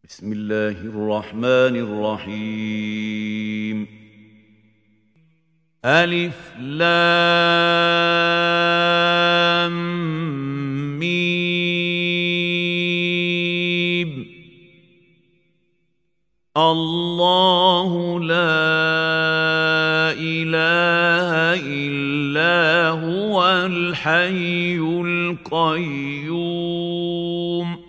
بسم الله الرحمن الرحيم ألف لام ميم الله لا إله إلا هو الحي القيوم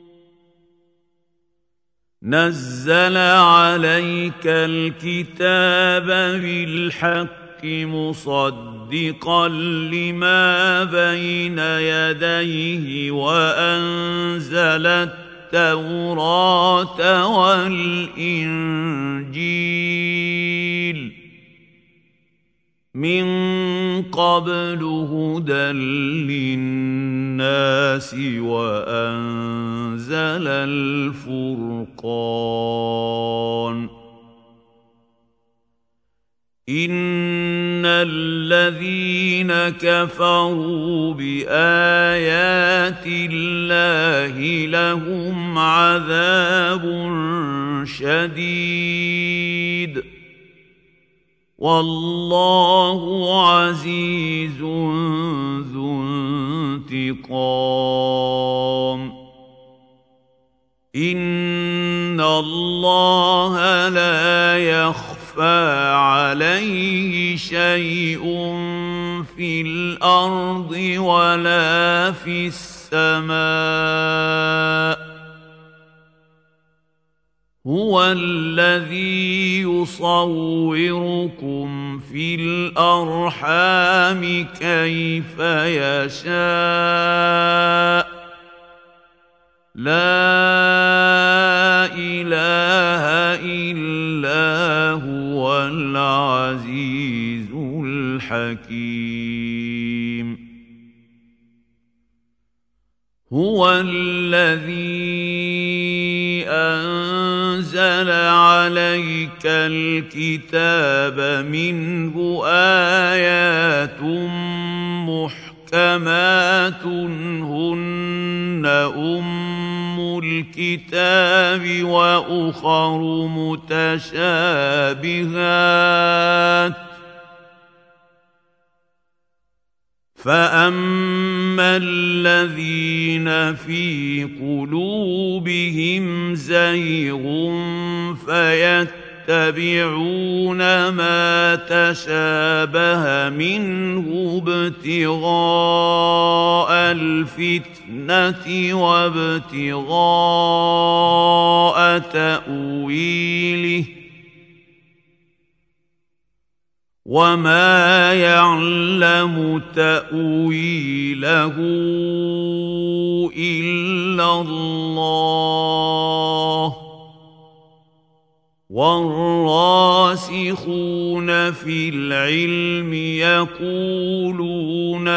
نزل عليك الكتاب بالحق مصدقا لما بين يديه وأنزل التوراة والإنجيل من قبل هدى للناس وأنزل الفرقان إن الذين كفروا بآيات الله لهم عذاب شديد والله عزيز ذو انتقام إن الله لا يخفى عليه شيء في الأرض ولا في السماء هو الذي يصوركم في الأرحام كيف يشاء لا إله إلا هو العزيز الحكيم هو الذي أنزل عليك الكتاب منه آيات محكمات هن أم الكتاب وأخر متشابهات فأما الذين في قلوبهم زيغ فيتبعون ما تشابه منه ابتغاء الفتنة وابتغاء تأويله وما يعلم تأويله إلا الله والراسخون في العلم يقولون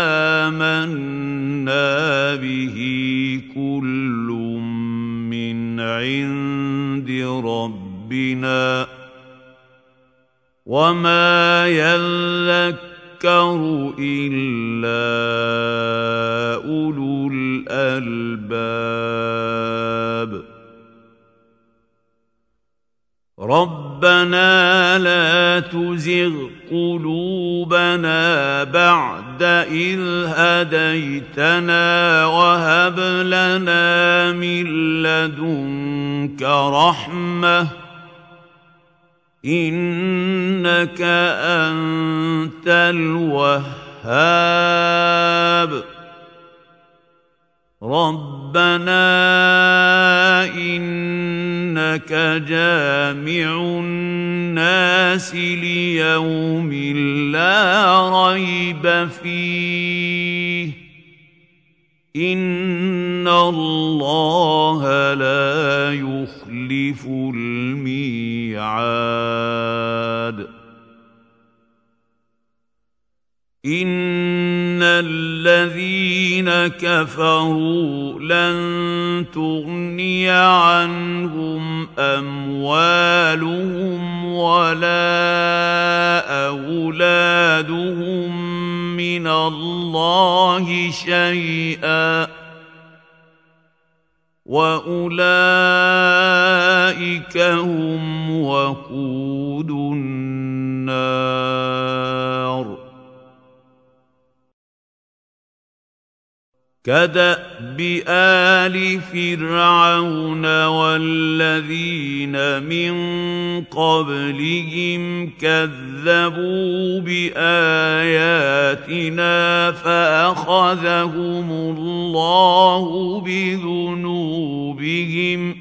آمنا به كل من عند ربنا وما يذكر إلا أولو الألباب ربنا لا تزغ قلوبنا بعد إذ هديتنا وهب لنا من لدنك رحمة إنك أنت الوهاب ربنا إنك جامع الناس ليوم لا ريب فيه إن الله لا يخلف الميعاد إن الذين كفروا لن تغني عنهم أموالهم ولا أولادهم من الله شيئا وأولئك أولئك هم وقود النار كدأب آل فرعون والذين من قبلهم كذبوا بآياتنا فأخذهم الله بذنوبهم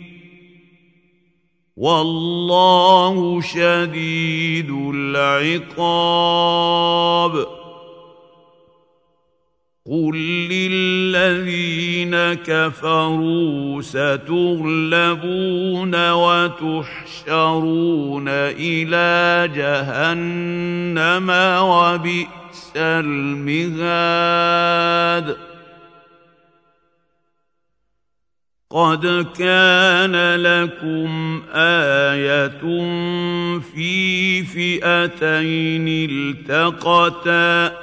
والله شديد العقاب قل للذين كفروا ستغلبون وتحشرون إلى جهنم وبئس المهاد قد كان لكم آية في فئتين التقتا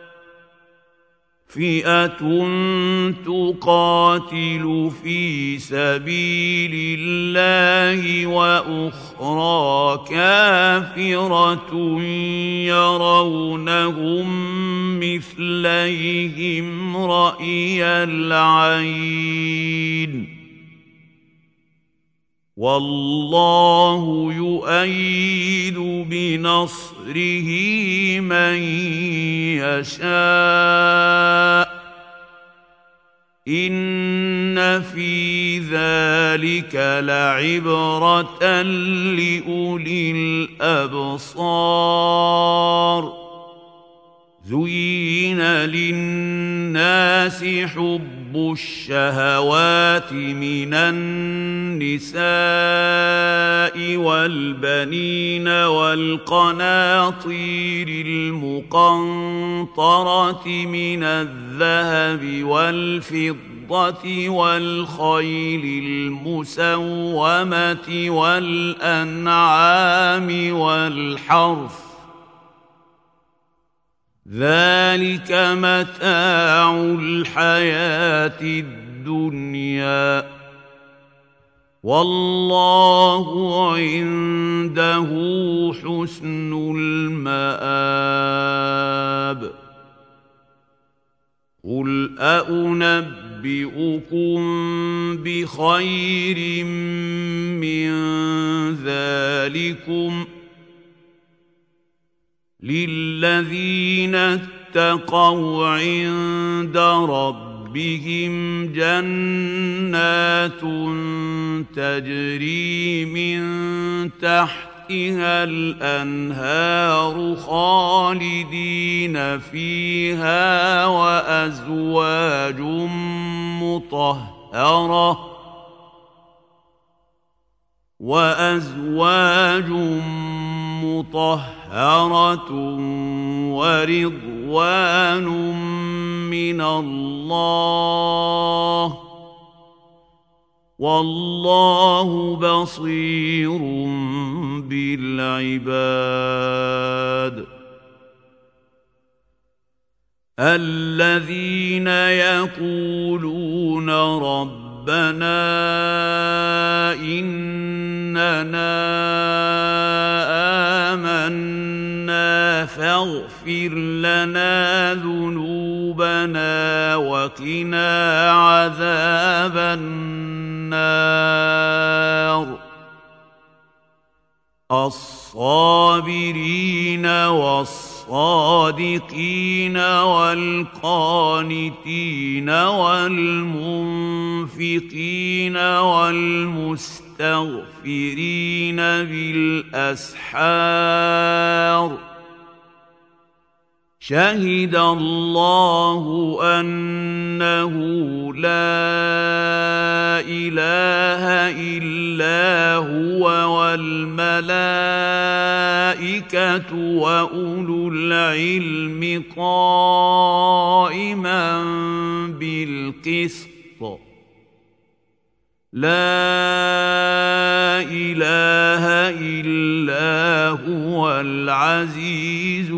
فئة تقاتل في سبيل الله وأخرى كافرة يرونهم مثليهم رأي العين والله يؤيد بنصره من يشاء إن في ذلك لعبرة لأولي الأبصار زين للناس حب الشهوات من النساء والبنين والقناطير المقنطرة من الذهب والفضة والخيل المسومة والأنعام والحرث ذلك متاع الحياة الدنيا والله عنده حسن المآب قل أنبئكم بخير من ذلكم للذين اتقوا عند ربهم جنات تجري من تحتها الأنهار خالدين فيها وأزواج مطهرة ورضوان من الله والله بصير بالعباد الذين يقولون ربنا إننا آمنا فاغفر لنا ذنوبنا وقنا عذاب النار الصابرين والصادقين والقانتين والمنفقين والمستغفرين بالأسحار شهد الله أنه لا إله إلا هو والملائكة وأولو العلم قائما بالقسط لا إله إلا هو العزيز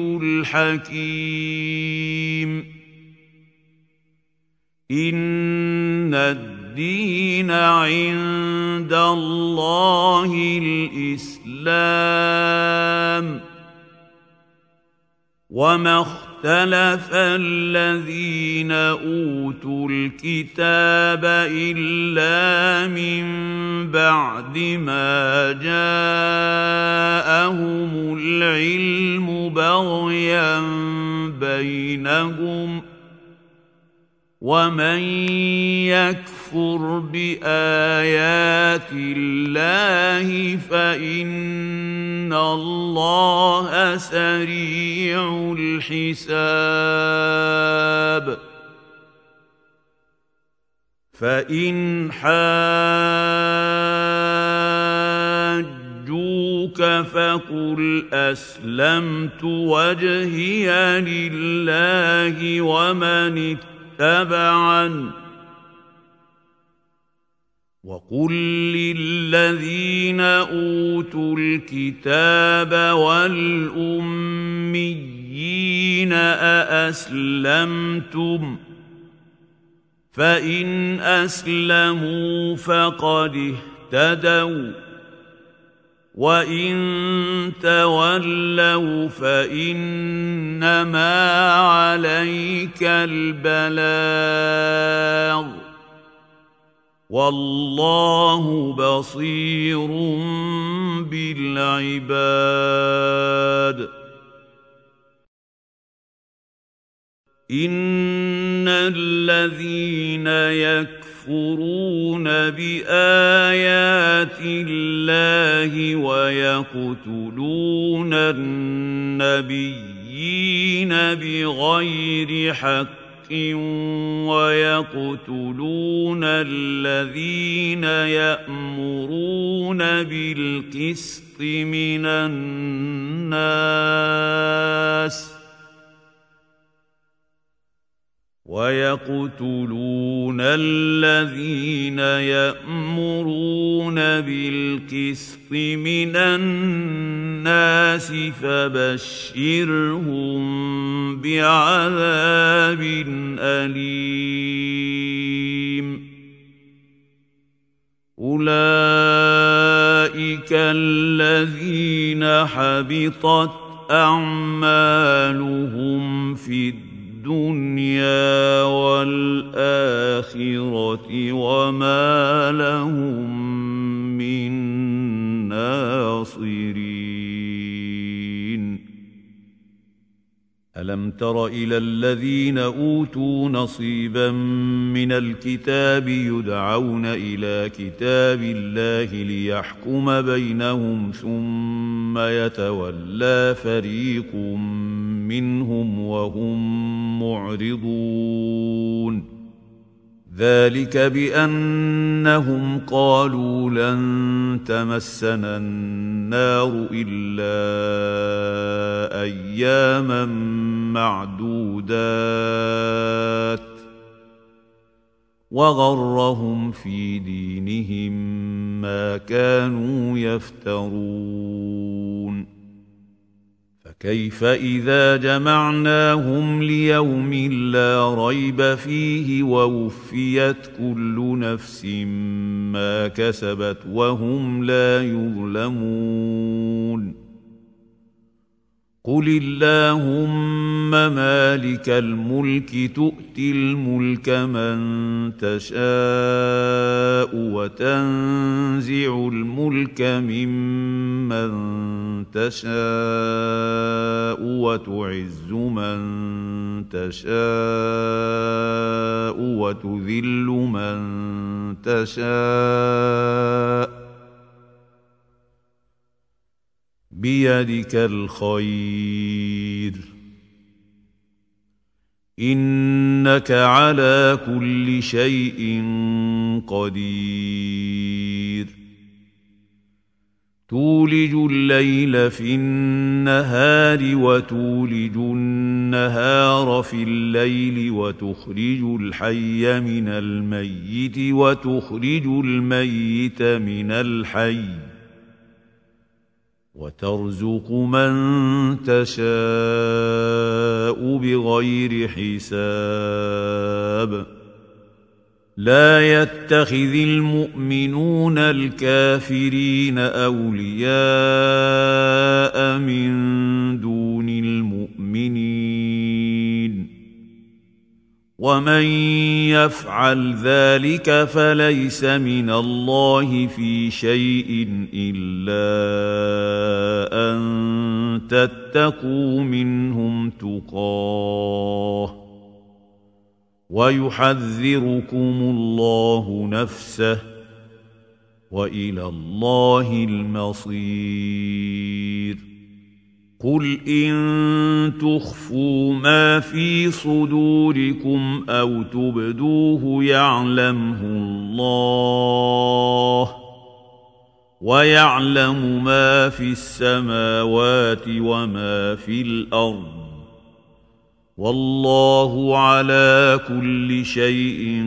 الحكيم إن الدين عند الله الإسلام وما اختلف الذين أوتوا الكتاب إلا من بعد ما جاءهم العلم بغيا بينهم ومن يكفر بآيات الله فإن الله سريع الحساب فإن حاجوك فقل أسلمت وجهي لله ومن اتبعن وقل للذين أوتوا الكتاب والأميين أأسلمتم فإن أسلموا فقد اهتدوا وإن تولوا فإنما عليك البلاغ والله بصير بالعباد إن الذين يكفرون بآيات الله ويقتلون النبيين بغير حق ويقتلون الذين يأمرون بالقسط من الناس ويقتلون الذين يأمرون بالقسط من الناس فبشرهم بعذاب أليم أولئك الذين حبطت أعمالهم في الدنيا والآخرة وما لهم من ناصرين ألم تر إلى الذين أوتوا نصيبا من الكتاب يدعون إلى كتاب الله ليحكم بينهم ثم يتولى فريق منهم وهم معرضون ذلك بأنهم قالوا لن تمسنا النار إلا أياما معدودات وغرهم في دينهم ما كانوا يفترون فكيف إذا جمعناهم ليوم لا ريب فيه ووفيت كل نفس ما كسبت وهم لا يظلمون قل اللهم مالك الملك تؤتي الملك من تشاء وتنزع الملك ممن تشاء وتعز من تشاء وتذل من تشاء بيدك الخير إنك على كل شيء قدير تولج الليل في النهار وتولج النهار في الليل وتخرج الحي من الميت وتخرج الميت من الحي وترزق من تشاء بغير حساب لا يتخذ المؤمنون الكافرين أولياء من دون المؤمنين ومن يفعل ذلك فليس من الله في شيء إلا أن تتقوا منهم تقاه ويحذركم الله نفسه وإلى الله المصير قل إن تخفوا ما في صدوركم أو تبدوه يعلمه الله ويعلم ما في السماوات وما في الأرض والله على كل شيء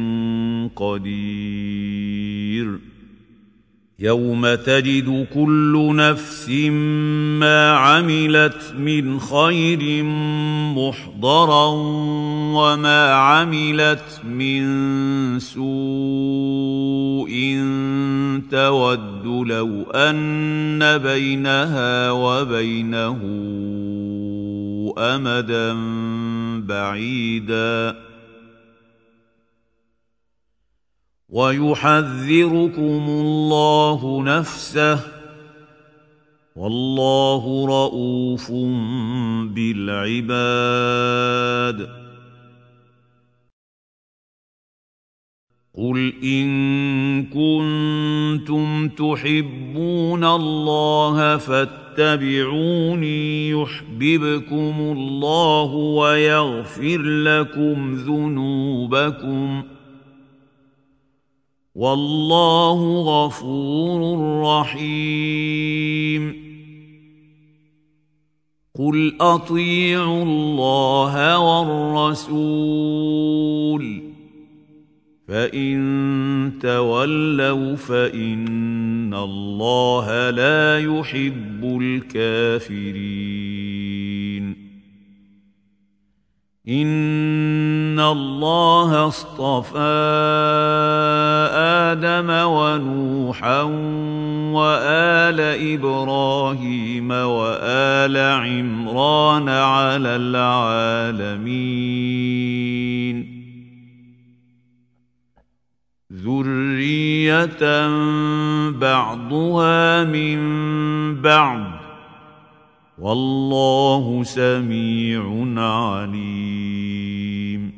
قدير يوم تجد كل نفس ما عملت من خير محضرا وما عملت من سوء تود لو أن بينها وبينه أمدا بعيدا ويحذركم الله نفسه والله رؤوف بالعباد قل إن كنتم تحبون الله فاتبعوني يحببكم الله ويغفر لكم ذنوبكم والله غفور رحيم قل أطيعوا الله والرسول فإن تولوا فإن الله لا يحب الكافرين إن الله اصطفى آدم ونوحا وآل إبراهيم وآل عمران على العالمين ذرية بعضها من بعض والله سميع عليم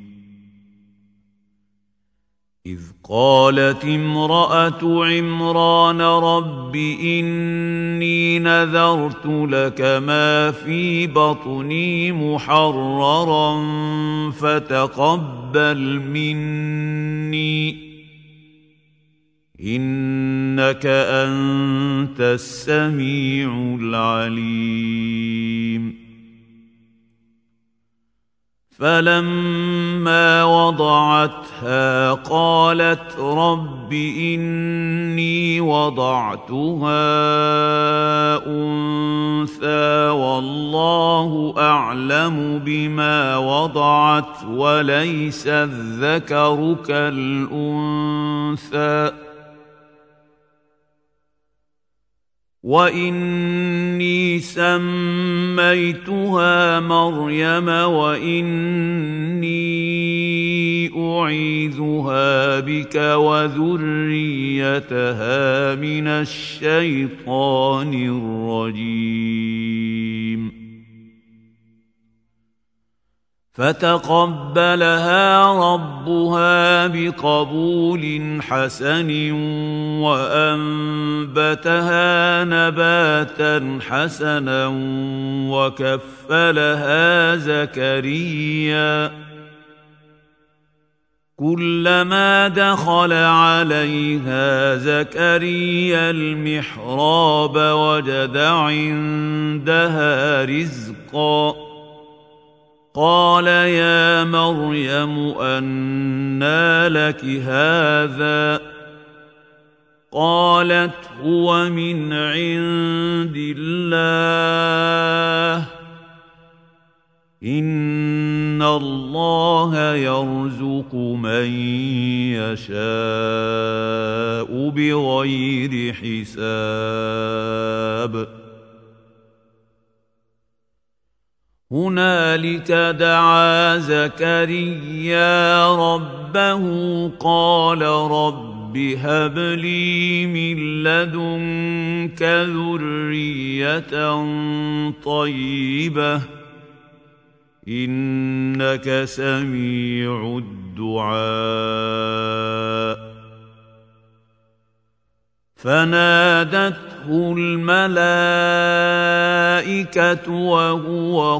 إذ قالت امرأة عمران رب إني نذرت لك ما في بطني محررا فتقبل مني إنك أنت السميع العليم فلما وضعتها قالت رب إني وضعتها أنثى والله أعلم بما وضعت وليس الذكر كالأنثى وإني سميتها مريم وإني أعيذها بك وذريتها من الشيطان الرجيم فتقبلها ربها بقبول حسن وأنبتها نباتا حسنا وكفلها زكريا كلما دخل عليها زكريا المحراب وجد عندها رزقا قال يا مريم أنى لك هذا قالت هو من عند الله إن إن الله يرزق من يشاء بغير حساب هنالك دعا زكريا ربه قال رب هب لي من لدنك ذرية طيبة إنك سميع الدعاء فنادته الملائكة وهو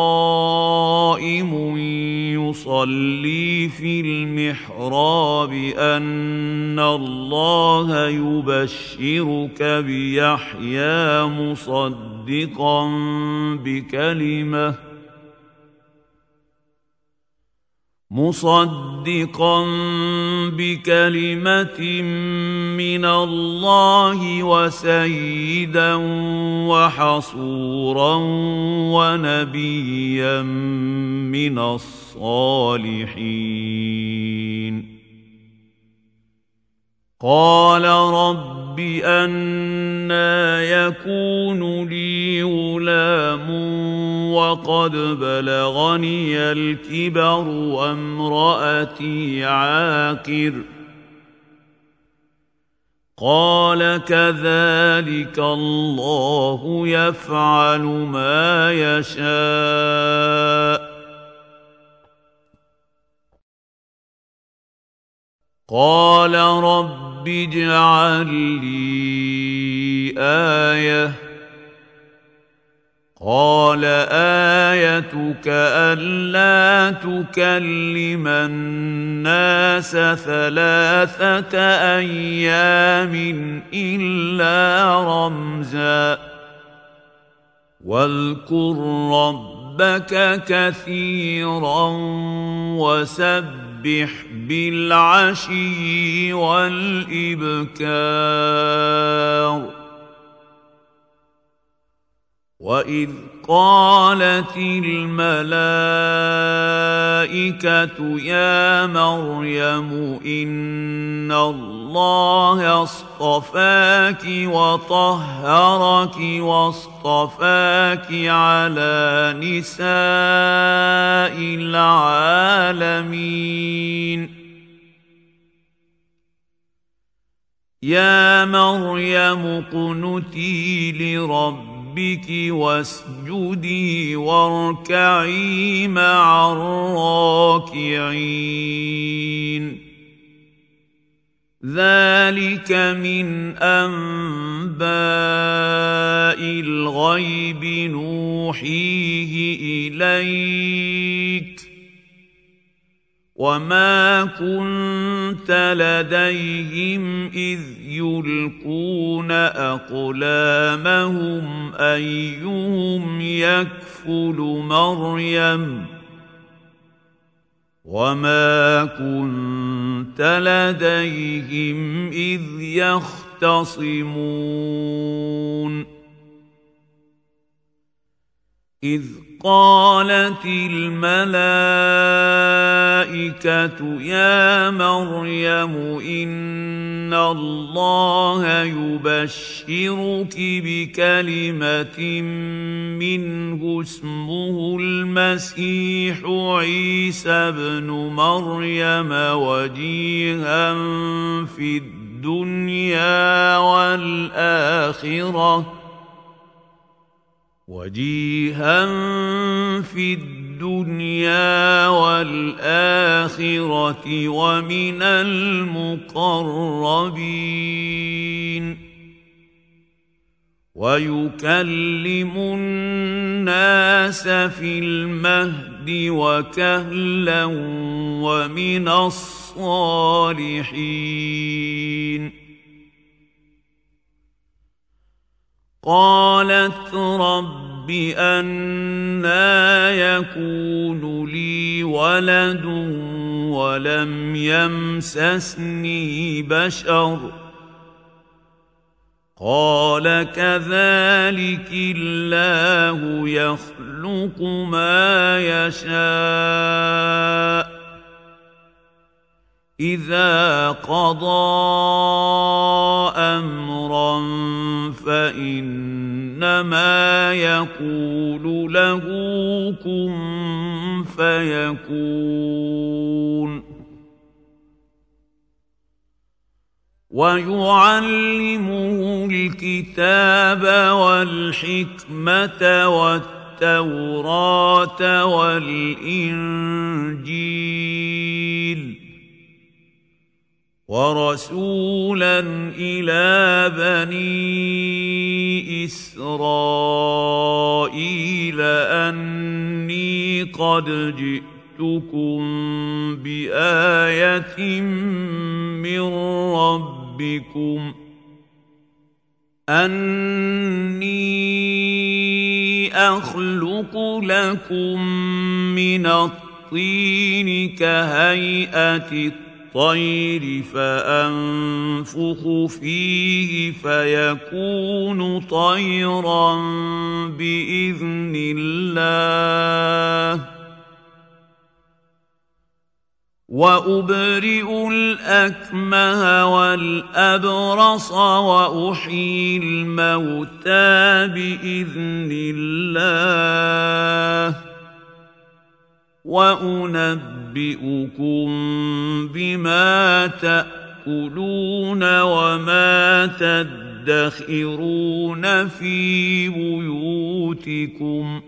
قائم يصلي في المحراب أن الله يبشرك بيحيى مصدقا بكلمة من الله وسيدا وحصورا ونبيا من الصالحين قال رب أنى يكون لي غلام وقد بلغني الكبر وامرأتي عاقر قال كذلك الله يفعل ما يشاء قال رب اجعل لي آية قال آيتك ألا تكلم الناس 3 أيام إلا رمزا واذكر ربك كثيرا وسبح بالعشي والإبكار وإذ قالت الملائكة يا مريم إن الله اصطفاك وطهرك واصطفاك على نساء العالمين يا مريم اقنتي لربك واسجدي واركعي مع الراكعين ذلك من أنباء الغيب نوحيه إليك وما كنت لديهم إذ يلقون أقلامهم أيهم يكفل مريم وما كنت لديهم إذ يختصمون إذ قالت الملائكة يا مريم إن الله يبشرك بكلمة منه اسمه المسيح عيسى ابن مريم وجيها في الدنيا والآخرة ومن المقربين ويكلم الناس في المهد وكهلا ومن الصالحين قالت رب أنى يكون لي ولد ولم يمسسني بشر قال كذلك الله يخلق ما يشاء إذا قضى أمرا فإنما يقول له كن فيكون ويعلمه الكتاب والحكمة والتوراة والإنجيل ورسولا إلى بني إسرائيل أني قد جئتكم بآية من ربكم أني أخلق لكم من الطين كهيئة الطير فأنفخ فيه فيكون طيرا بإذن الله وأبرئ الأكمه والأبرص وأحيي الموتى بإذن الله وأنبئكم بما تأكلون وما تدخرون في بيوتكم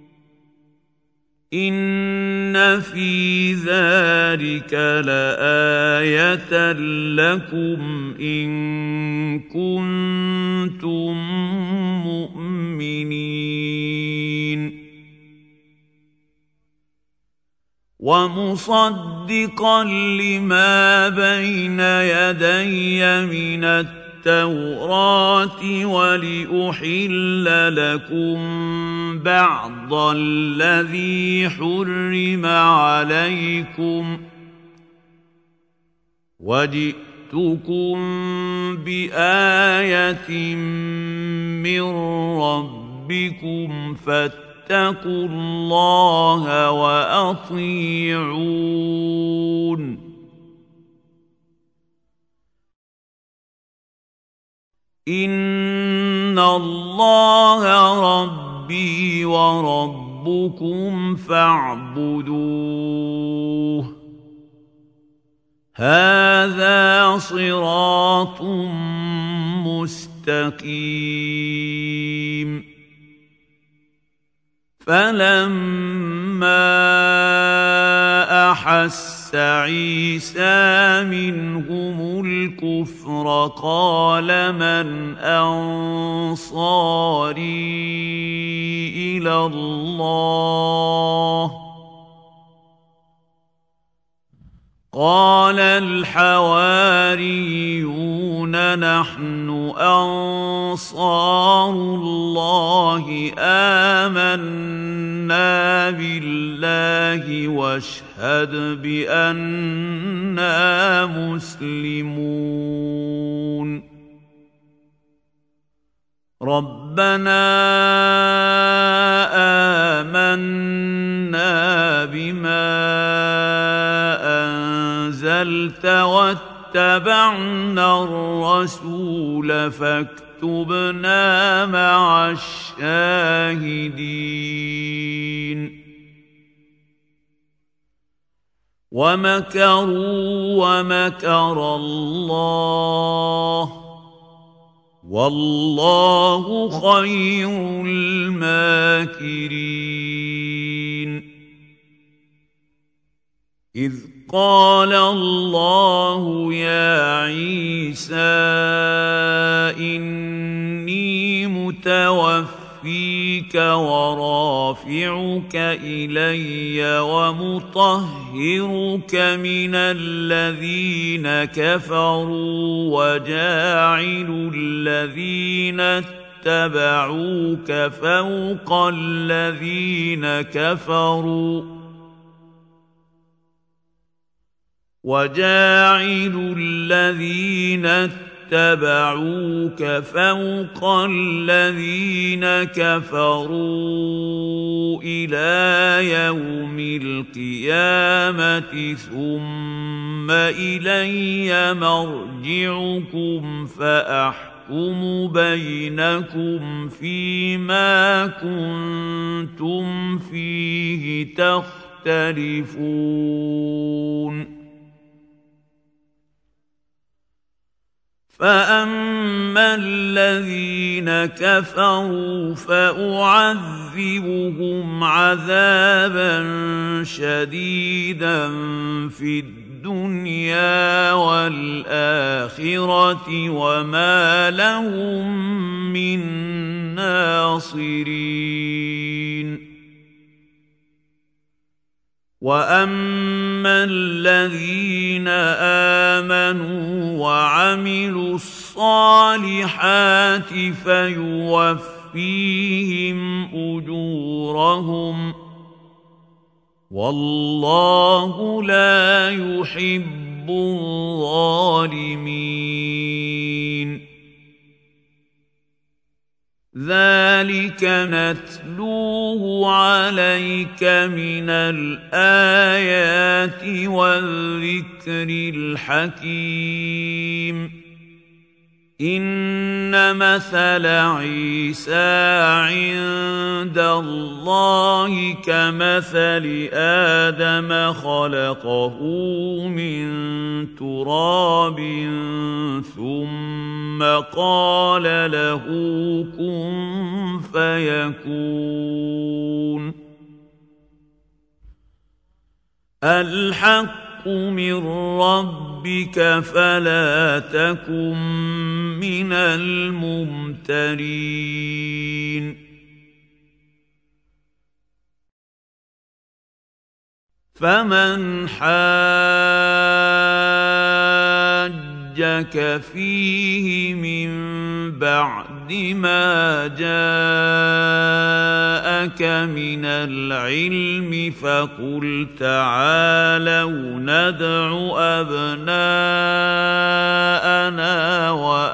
إن في ذلك لآية لكم إن كنتم مؤمنين ومصدقا لما بين يدي من التوراة ولأحل لكم بعض الذي حرم عليكم وجئتكم بآية من ربكم فاتقوا الله وأطيعون إن الله ربي وربكم فاعبدوه هذا صراط مستقيم فلما أحس عيسى منهم الكفر قال من أنصاري إلى الله قال الحواريون نحن أنصار الله آمنا بالله واشهد بأننا مسلمون ربنا آمنا بما أنزلت واتبعنا الرسول فاكتبنا مع الشاهدين ومكروا ومكر الله والله خير الماكرين إذ قال الله يا عيسى إني متوفيك ورافعك إلي ومطهرك من الذين كفروا وجاعل الذين اتبعوك فوق الذين كفروا وجاعل الذين اتبعوك فوق الذين كفروا إلى يوم القيامة ثم إلي مرجعكم فأحكم بينكم فيما كنتم فيه تختلفون فأما الذين كفروا فأعذبهم عذابا شديدا في الدنيا والآخرة وما لهم من ناصرين وأما الذين آمنوا وعملوا الصالحات فيوفيهم أجورهم والله لا يحب الظالمين ذلك نتلوه عليك من الآيات والذكر الحكيم إن مثل عيسى عند الله كمثل آدم خلقه من تراب ثم قال له كن فيكون الحق من ربك فلا تكن من الممترين فمن حاجك فيه من بعد ما جاءك من العلم فقل تعالوا ندع أبناءنا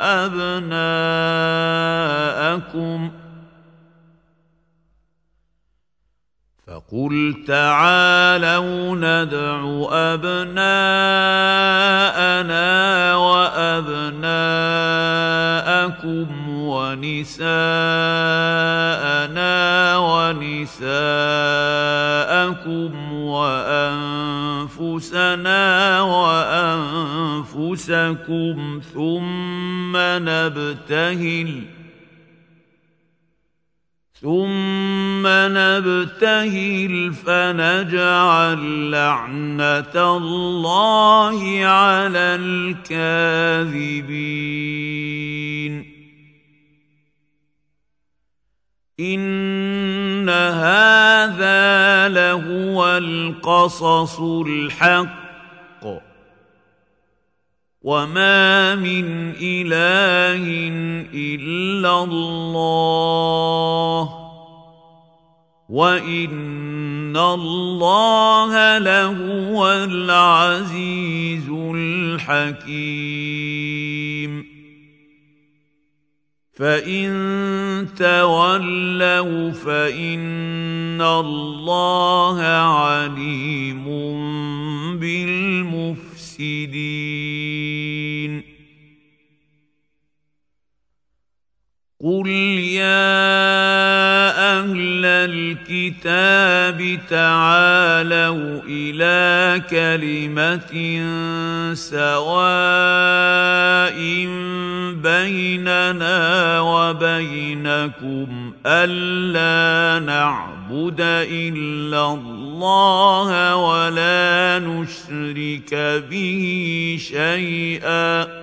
وأبناءكم ونساءنا ونساءكم وأنفسنا وأنفسكم ثم نبتهل فنجعل لعنة الله على الكاذبين إن هذا لهو القصص الحق وما من إله إلا الله وإن الله لهو العزيز الحكيم فإن تولوا فإن الله عليم بالمفسدين قل يا أهل الكتاب تعالوا إلى كلمة سواء بيننا وبينكم ألا نعبد إلا الله ولا نشرك به شيئا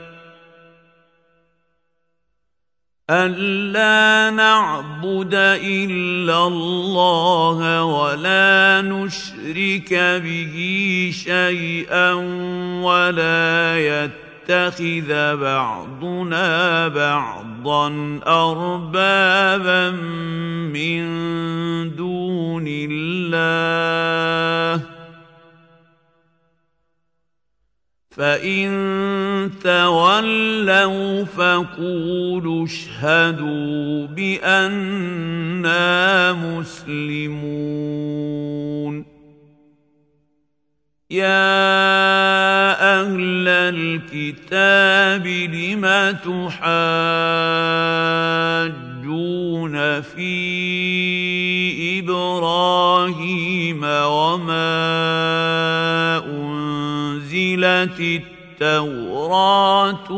ألا نعبد إلا الله ولا نشرك به شيئا ولا يتخذ بعضنا بعضا أربابا من دون الله فإن تولوا فقولوا اشهدوا بأننا مسلمون يا أهل الكتاب لم تحاجون في إبراهيم وما أنزلت التوراة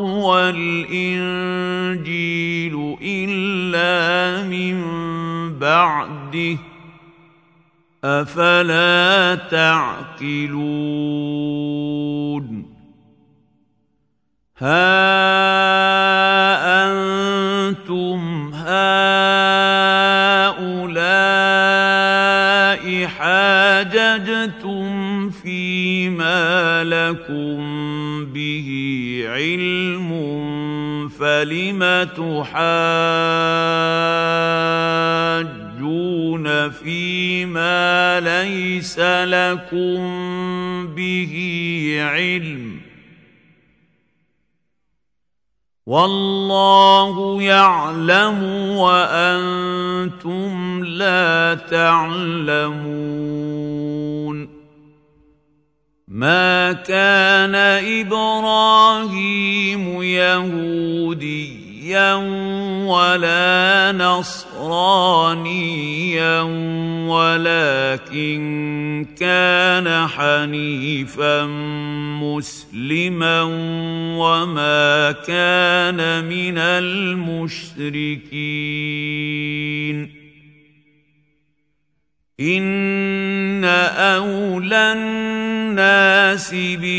والإنجيل إلا من بعده أفلا تعقلون ها أنتم هؤلاء حاججتم فيما لكم به علم فلم تحاجون فيما ليس لكم به علم والله يعلم وأنتم لا تعلمون ما كان إبراهيم يهوديا ولا نصرانيا ولكن كان حنيفا مسلما وما كان من المشركين إن أولى الناس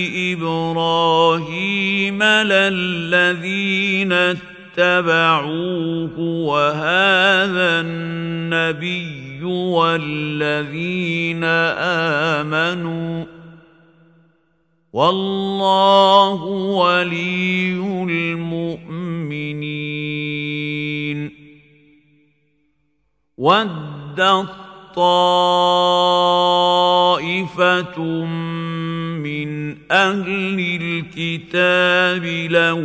بإبراهيم للذين اتبعوه وهذا النبي والذين آمنوا والله ولي المؤمنين ودت طائفة من أهل الكتاب لو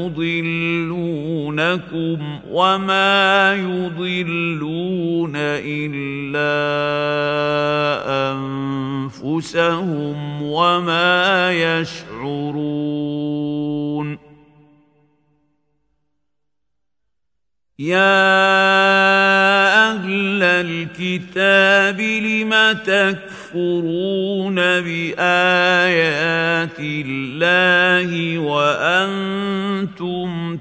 يضلونكم وما يضلون إلا أنفسهم وما يشعرون يا أهل الكتاب لم تكفرون بآيات الله وأنتم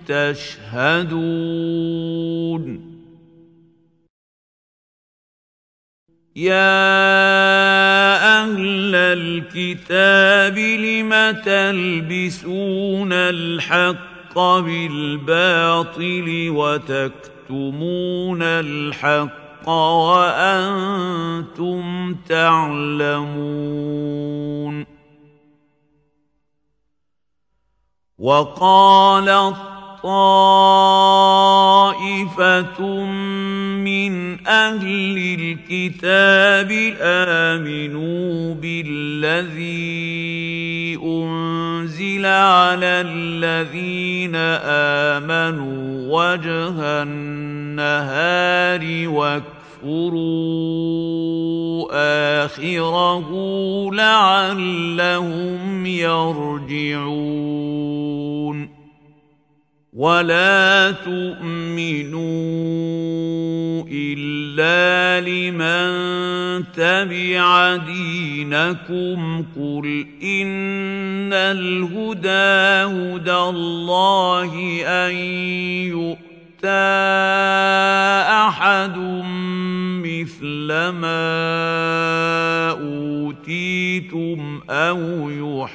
تشهدون يا أهل الكتاب لم تلبسون الحق بالباطل وتكتمون الحق وأنتم تعلمون وقالت طائفة من أهل الكتاب آمنوا بالذي أنزل على الذين آمنوا وجه النهار واكفروا آخره لعلهم يرجعون ولا تؤمنوا إلا لمن تبع دينكم قل إن الهدى هدى الله أن يؤتى أحد مثل ما أوتيتم أو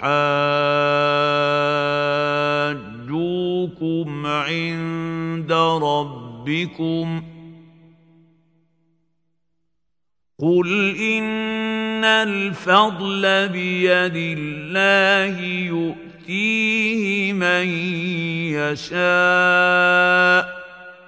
يحاجوكم عند ربكم قل إن الفضل بيد الله يؤتيه من يشاء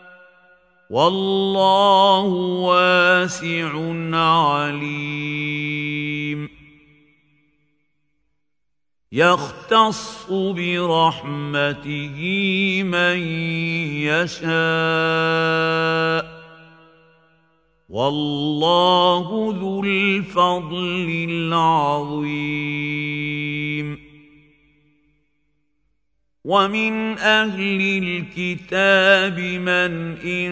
والله واسع عليم يختص برحمته من يشاء والله ذو الفضل العظيم ومن أهل الكتاب من إن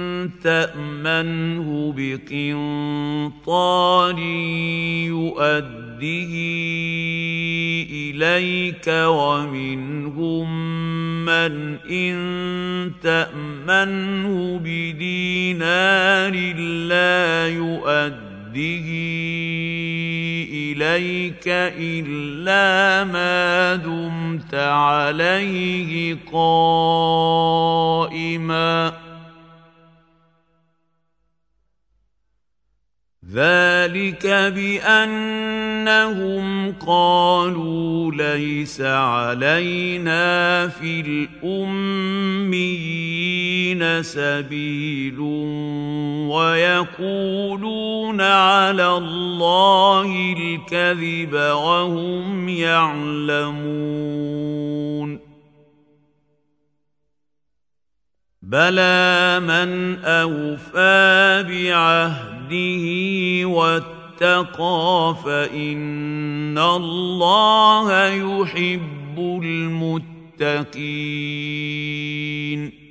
تأمنه بقنطار يؤده إليك ومنهم من إن تأمنه بدينار لا يؤده إليك إلا ما دمت عليه قائما ذلك بأنهم قالوا ليس علينا في الأميين سبيل ويقولون على الله الكذب وهم يعلمون بلى من أوفى بعهده واتقى فإن الله يحب المتقين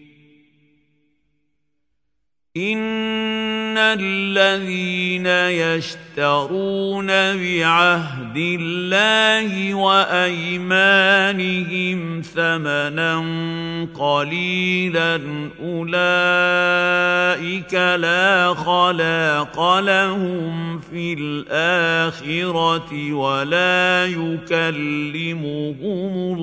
إن الذين يشترون بعهد الله وأيمانهم ثمنا قليلا أولئك لا خلاق لهم في الآخرة ولا يكلمهم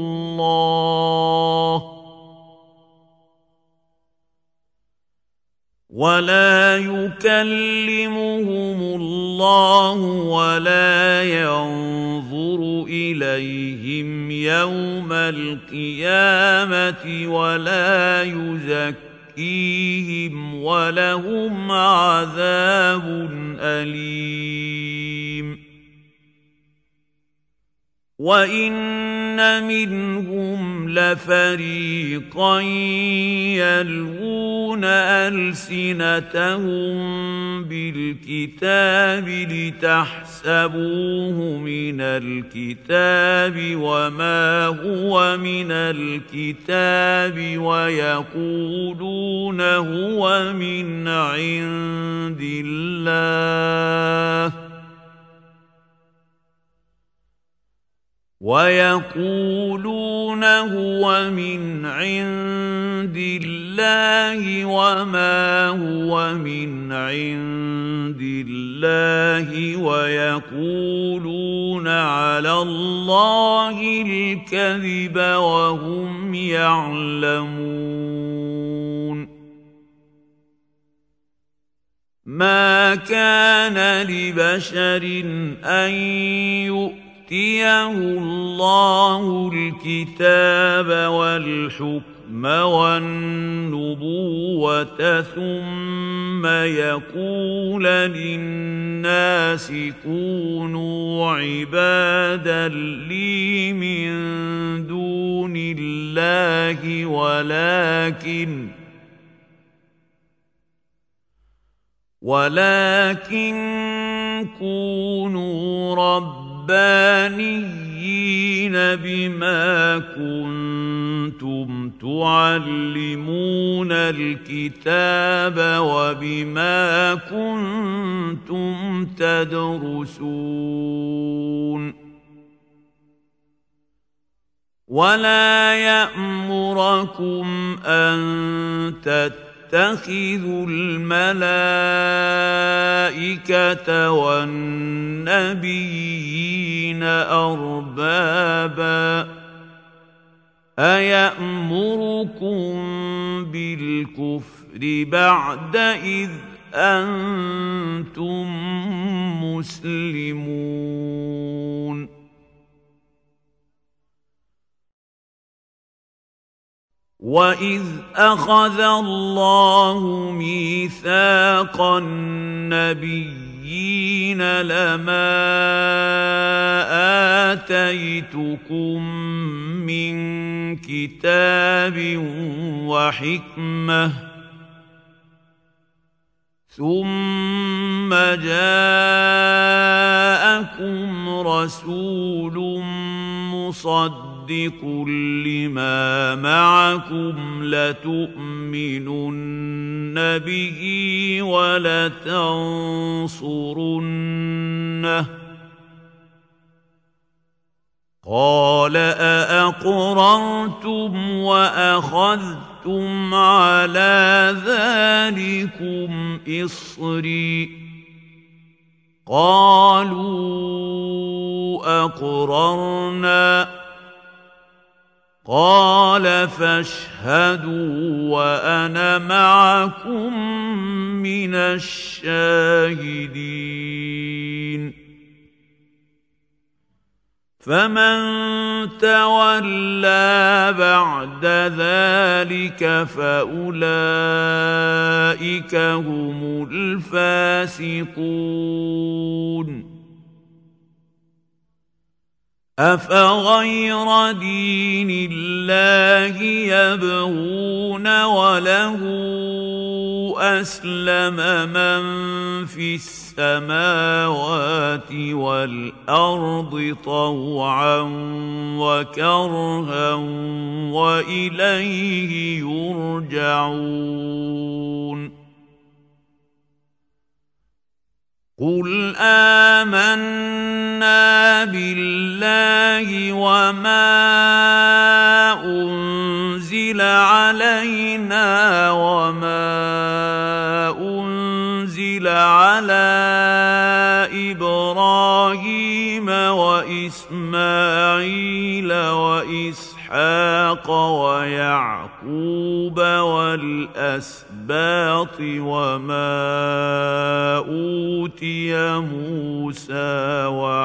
الله ولا ينظر إليهم يوم القيامة ولا يزكيهم ولهم عذاب أليم وإن منهم لفريقا يلوون ألسنتهم بالكتاب لتحسبوه من الكتاب وما هو من الكتاب ويقولون هو من عند الله وما هو من عند الله ويقولون على الله الكذب وهم يعلمون ما كان لبشر أن يؤتيه الله الكتاب والحكم والنبوة ثم يقول للناس كونوا عبادا لي من دون الله ولكن كونوا ربانيين بما كنتم تعلمون الكتاب وبما كنتم تدرسون ولا يأمركم أن تتخذوا الملائكة والنبيين أربابا أيأمركم بالكفر بعد إذ أنتم مسلمون وَإِذْ أَخَذَ اللَّهُ مِيثَاقَ النَّبِيِّينَ النبيين لما آتيتكم من كتاب وحكمة ثم جاءكم رسول مصدق لما معكم لتؤمنن به ولتنصرنه قال أأقررتم وأخذتم على ذلكم إصري قالوا أقررنا قال فاشهدوا وأنا معكم من الشاهدين فمن تولى بعد ذلك فأولئك هم الفاسقون أفغير دين الله يبغون وله أسلم من في السماوات والأرض طوعا وكرها وإليه يرجعون قل آمنا بالله وما أنزل علينا وما أنزل على إبراهيم وإسماعيل وإسحاق ويعقوب والأسباط وما أوتي موسى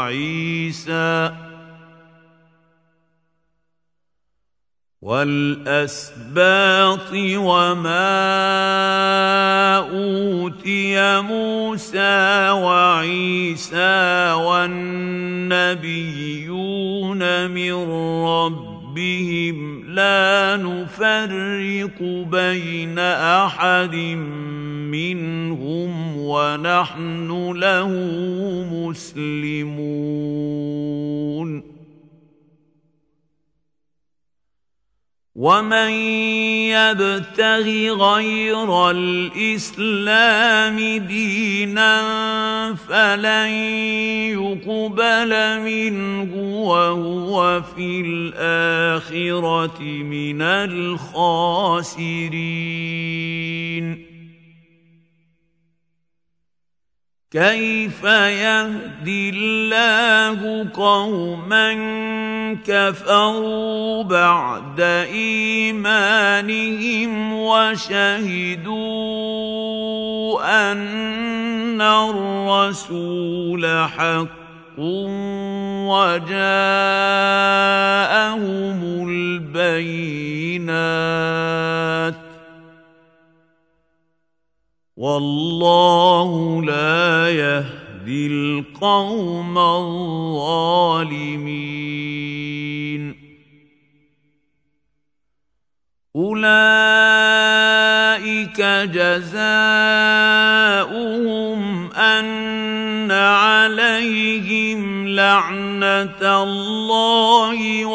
وعيسى والنبيون من ربهم لا نفرق بين أحد منهم ونحن له مسلمون ومن يبتغ غير الإسلام دينا فلن يقبل منه وهو في الآخرة من الخاسرين كيف يهدي الله قوما كفروا بعد إيمانهم وشهدوا أن الرسول حق وجاءهم البينات والله لا يهدي القوم الظالمين أولئك جزاؤهم أن عليهم لعنة الله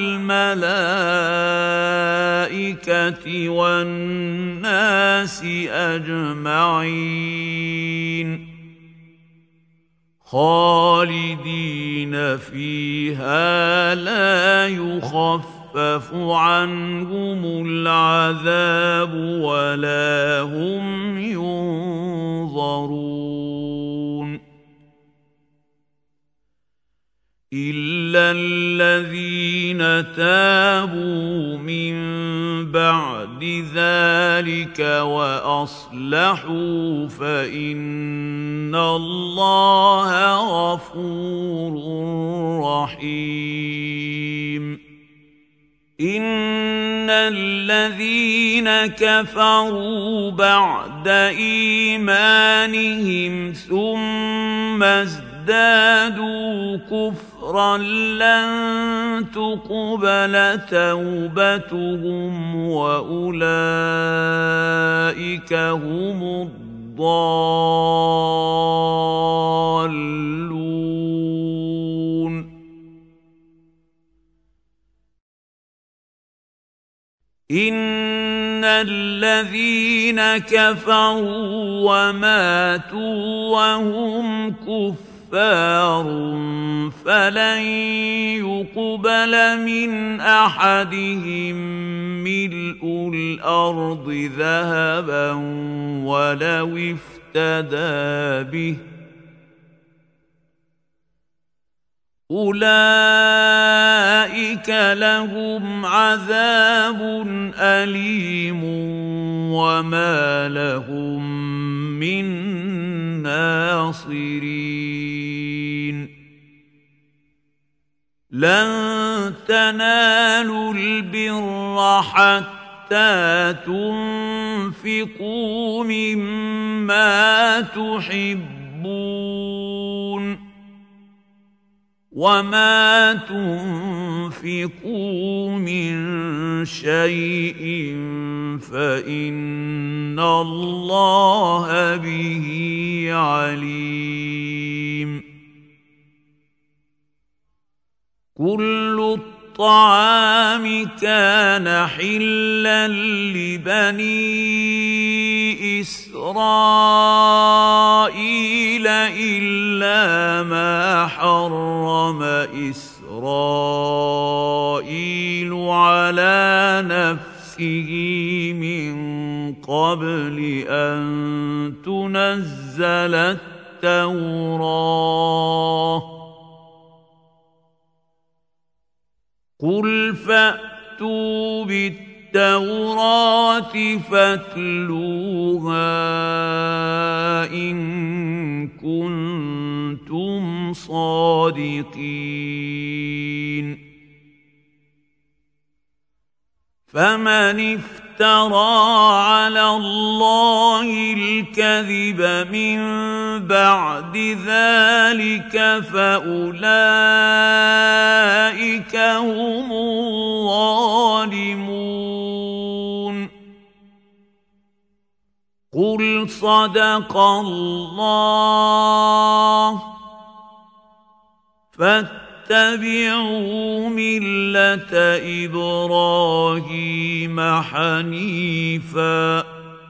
والملائكة والناس أجمعين خالدين فيها لا يخفف عنهم العذاب ولا هم ينظرون إلا الذين تابوا من بعد ذلك وأصلحوا فإن الله غفور رحيم إن الذين كفروا بعد إيمانهم ثم ازدادوا كفرا لن تقبل توبتهم وأولئك هم الضالون. إن الذين كفروا وماتوا وهم كفار فلن يقبل من أحدهم ملء الأرض ذهبا ولو افتدى به أولئك لهم عذاب أليم وما لهم من ناصرين. لن تنالوا البر حتى تنفقوا مما تحبون وما تنفقوا من شيء فإن الله به عليم. كل الطعام كان حلا لبني إسرائيل إلا ما حرم إسرائيل على نفسه من قبل أن تنزل التوراة. قل فأتوا بالتوراة فاتلوها إن كنتم صادقين. فمن افترى على الله الكذب من بعد ذلك فأولئك هم الظالمون. قل صدق الله فاتبعوا ملة إبراهيم حنيفا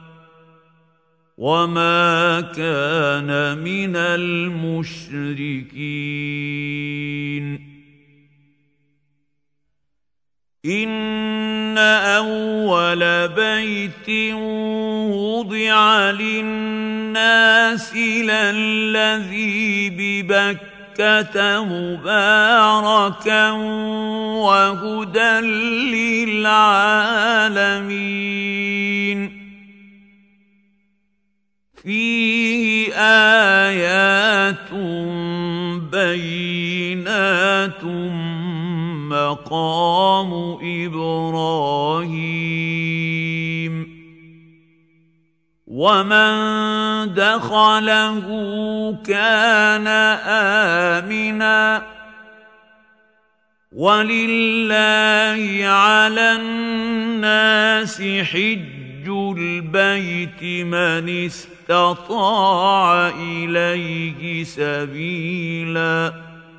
وما كان من المشركين. إن أول بيت وضع للناس للذي ببكة مباركا وهدى للعالمين. فيه آيات بينات مقام إبراهيم ومن دخله كان آمنا ولله على الناس حج البيت من استطاع إليه سبيلا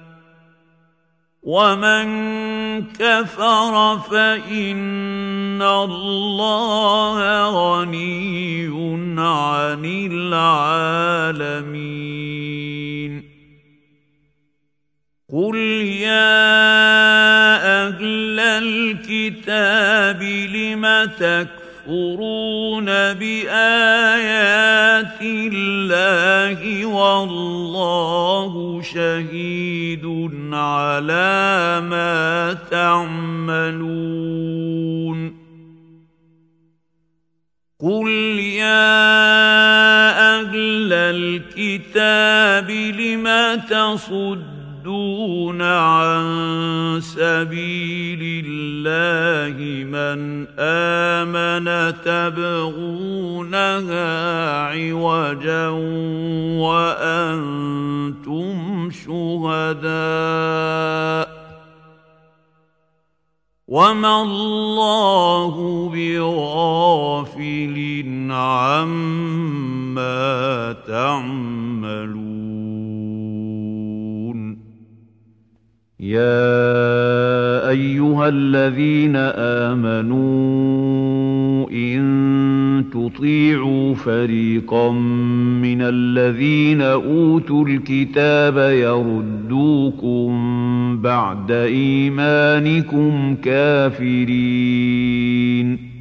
ومن كفر فإن الله غني عن العالمين. قل يا أهل الكتاب لم تكفرون بآيات الله والله شهيد على ما تعملون. قل يا أهل الكتاب لم تصدون عن سبيل الله اللَّهِ مَنْ آمَنَ تَبْغُونَهَا عِوَجًا وَأَنْتُمْ شُهَدَاءُ وَمَا اللَّهُ بِغَافِلٍ عَمَّا تَعْمَلُونَ يَا أَيُّهَا الَّذِينَ آمَنُوا إِن تُطِيعُوا فَرِيقًا مِّنَ الَّذِينَ أُوتُوا الْكِتَابَ يَرُدُّوكُم بَعْدَ إِيمَانِكُمْ كَافِرِينَ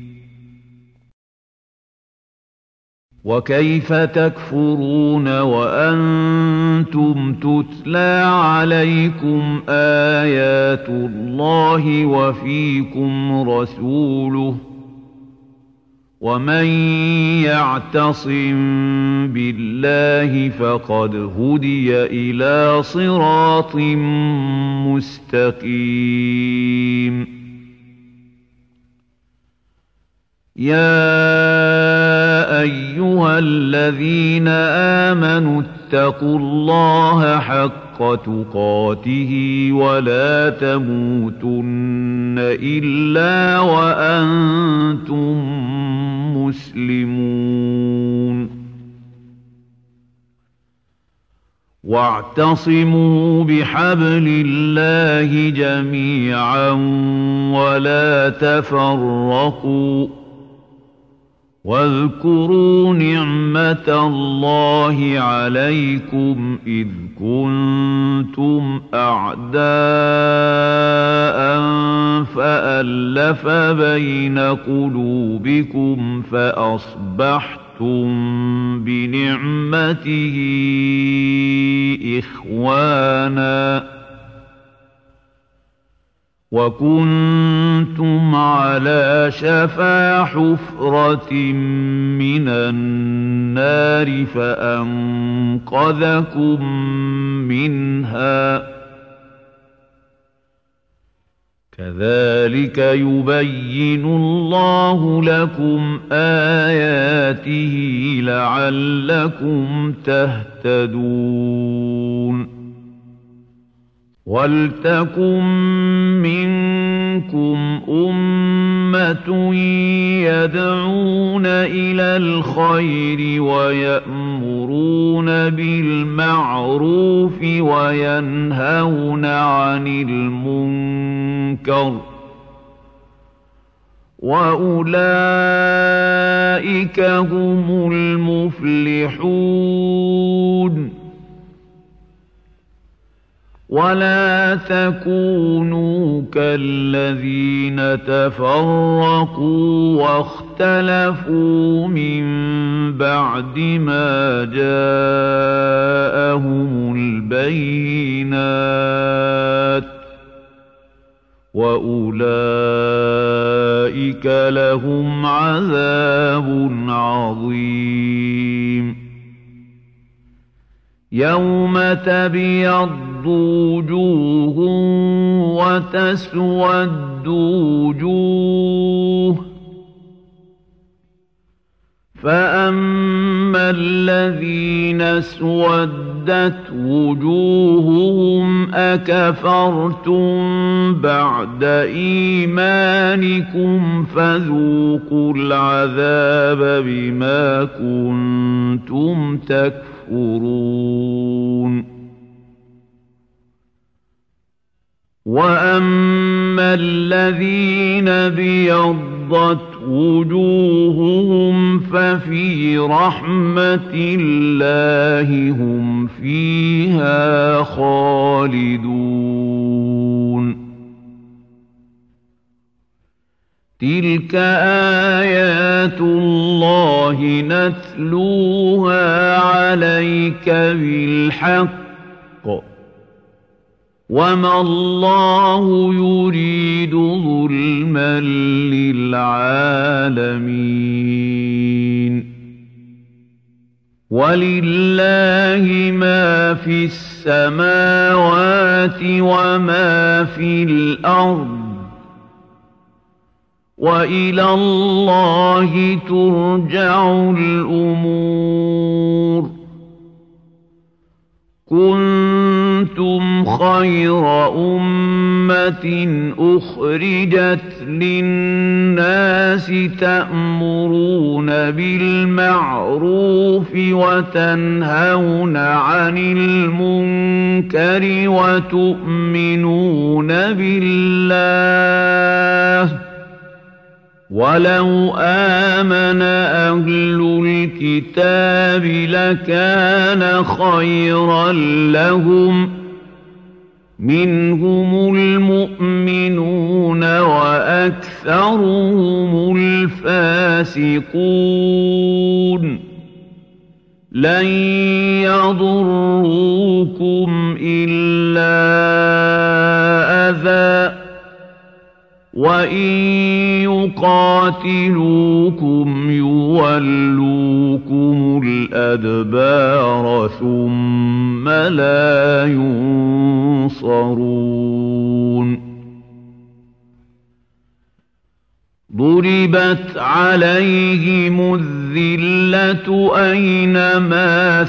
وَكَيْفَ تَكْفُرُونَ وَأَنْتُمْ تُتْلَى عَلَيْكُمْ آيَاتُ اللَّهِ وَفِيكُمْ رَسُولُهُ وَمَنْ يَعْتَصِمْ بِاللَّهِ فَقَدْ هُدِيَ إِلَى صِرَاطٍ مُسْتَقِيمٍ يَا أَيُّهَا الَّذِينَ آمَنُوا اتَّقُوا اللَّهَ حَقَّ تُقَاتِهِ وَلَا تَمُوتُنَّ إِلَّا وَأَنْتُمْ مسلمون واعتصموا بحبل الله جميعا ولا تفرقوا واذكروا نعمة الله عليكم إذ كنتم أعداء فألف بين قلوبكم فأصبحتم بنعمته إخوانا وكنتم على شفا حفرة من النار فأنقذكم منها كذلك يبين الله لكم آياته لعلكم تهتدون وَلْتَكُن مِّنكُمْ أُمَّةٌ يَدْعُونَ إِلَى الْخَيْرِ وَيَأْمُرُونَ بِالْمَعْرُوفِ وَيَنْهَوْنَ عَنِ الْمُنكَرِ وَأُولَئِكَ هُمُ الْمُفْلِحُونَ وَلَا تَكُونُوا كَالَّذِينَ تَفَرَّقُوا وَاخْتَلَفُوا مِن بَعْدِ مَا جَاءَهُمُ الْبَيِّنَاتُ وَأُولَئِكَ لَهُمْ عَذَابٌ عَظِيمٌ يَوْمَ تَبْيَضُّ وُجُوهٌ وَتَسْوَدُّ وُجُوهٌ فَأَمَّا الَّذِينَ اسْوَدَّتْ وُجُوهُهُمْ أَكَفَرْتُمْ بَعْدَ إِيمَانِكُمْ فَذُوقُوا الْعَذَابَ بِمَا كُنتُمْ تَكْفُرُونَ وَأَمَّا الَّذِينَ ابْيَضَّتْ وُجُوهُهُمْ فَفِي رَحْمَةِ اللَّهِ هُمْ فِيهَا خَالِدُونَ تِلْكَ آيَاتُ اللَّهِ نَتْلُوهَا عَلَيْكَ بِالْحَقِّ وَمَا اللَّهُ يُرِيدُ ظُلْمًا لِّلْعَالَمِينَ وَلِلَّهِ مَا فِي السَّمَاوَاتِ وَمَا فِي الْأَرْضِ وإلى الله ترجع الأمور كنتم خير أمة أخرجت للناس تأمرون بالمعروف وتنهون عن المنكر وتؤمنون بالله ولو آمن أهل الكتاب لكان خيرا لهم منهم المؤمنون وأكثرهم الفاسقون لن يضروكم إلا أذى وإن يقاتلوكم يولوكم الأدبار ثم لا ينصرون ضربت عليهم الذلة أينما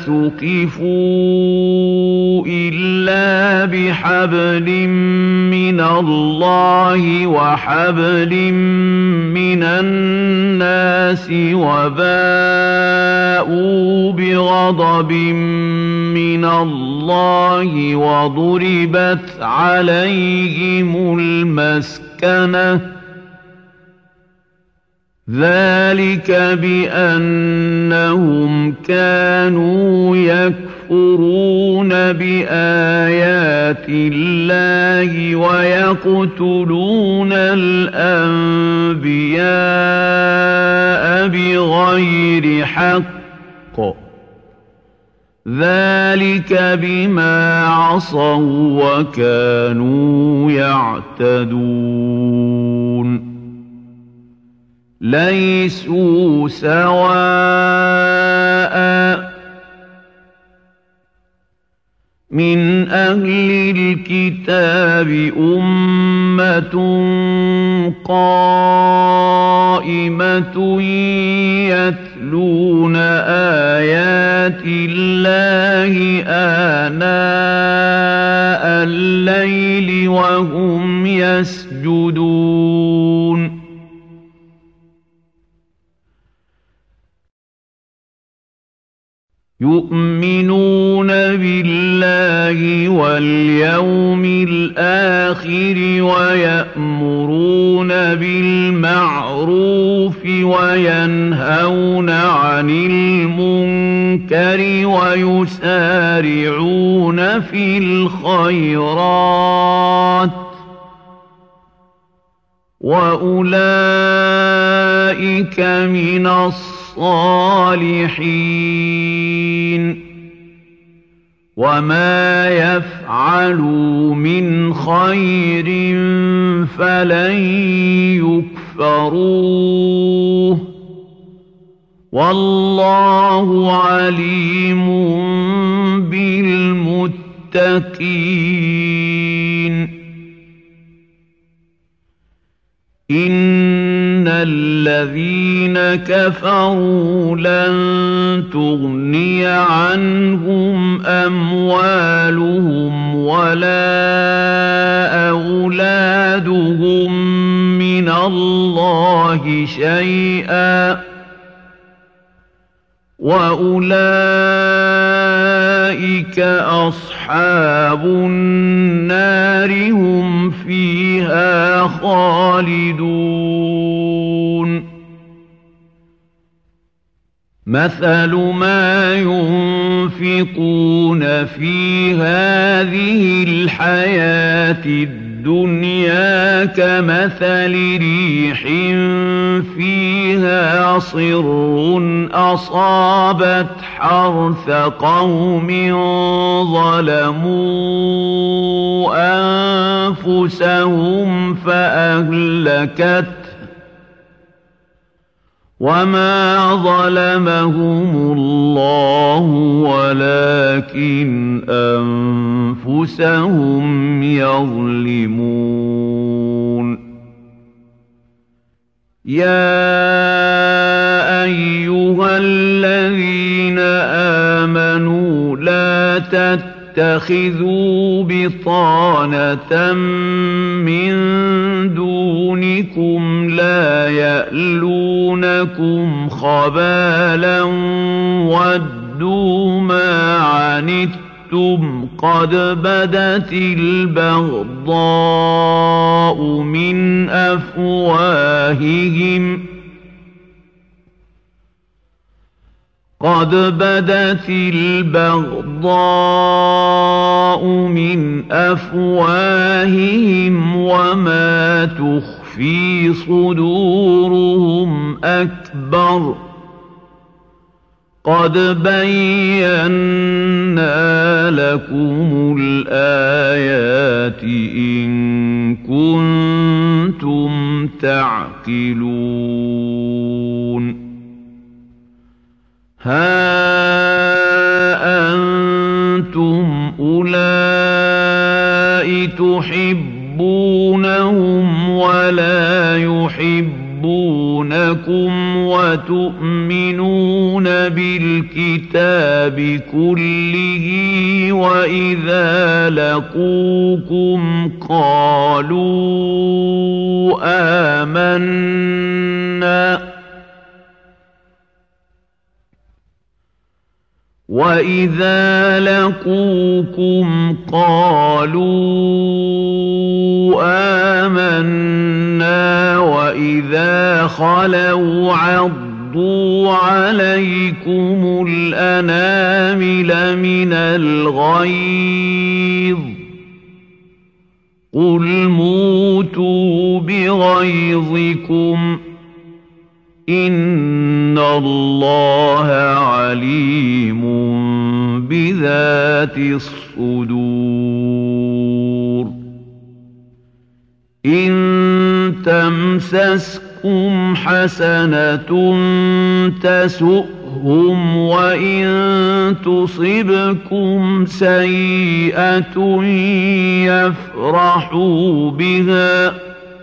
ثقفوا إلا بحبل من الله وحبل من الناس وباءوا بغضب من الله وضربت عليهم المسكنة ذلك بأنهم كانوا يكفرون بآيات الله ويقتلون الأنبياء بغير حق ذلك بما عصوا وكانوا يعتدون ليسوا سواء من أهل الكتاب أمة قائمة يتلون آيات الله آناء الليل وهم يسجدون يؤمنون بالله واليوم الآخر ويأمرون بالمعروف وينهون عن المنكر ويسارعون في الخيرات وأولئك من الصالحين وما يفعلوا من خير فلن يكفروه والله عليم بالمتقين إن الذين كفروا لن تغني عنهم أموالهم ولا أولادهم من الله شيئا وأولئك أصحاب النار هم فيها خالدون مثل ما ينفقون في هذه الحياة الدنيا كمثل ريح فيها صر أصابت حرث قوم ظلموا أنفسهم فأهلكته وما ظلمهم الله ولكن أنفسهم يظلمون يَا أَيُّهَا الَّذِينَ آمَنُوا لَا تَتَّخِذُوا بِطَانَةً مِّن دُونِكُمْ لَا يَأْلُونَكُمْ خَبَالًا وَدُّوا مَا عَنِتُّمْ قَدْ بَدَتِ الْبَغْضَاءُ مِنْ أَفْوَاهِهِمْ وَمَا تُخْفِي صُدُورُهُمْ أَكْبَرُ قَدْ بَيَّنَّا لَكُمُ الْآيَاتِ إِن كُنتُمْ تَعْقِلُونَ هَا أَنتُمْ أُولَاءِ تُحِبُّونَهُمْ وَلَا يُحِبُّونَكُمْ وَتُؤْمِنُونَ بِالْكِتَابِ كُلِّهِ وَإِذَا لَقُوكُمْ قَالُوا آمَنَّا وَإِذَا خَلَوْا عَضُّوا عَلَيْكُمُ الْأَنَامِلَ مِنَ الْغَيْظِ قُلْ مُوتُوا بِغَيْظِكُمْ إِنَّ اللَّهَ عَلِيمٌ بِذَاتِ الصُّدُورِ إِن تَمْسَسْكُمْ حَسَنَةٌ تَسُؤْهُمْ وَإِن تُصِبْكُمْ سَيِّئَةٌ يَفْرَحُوا بِهَا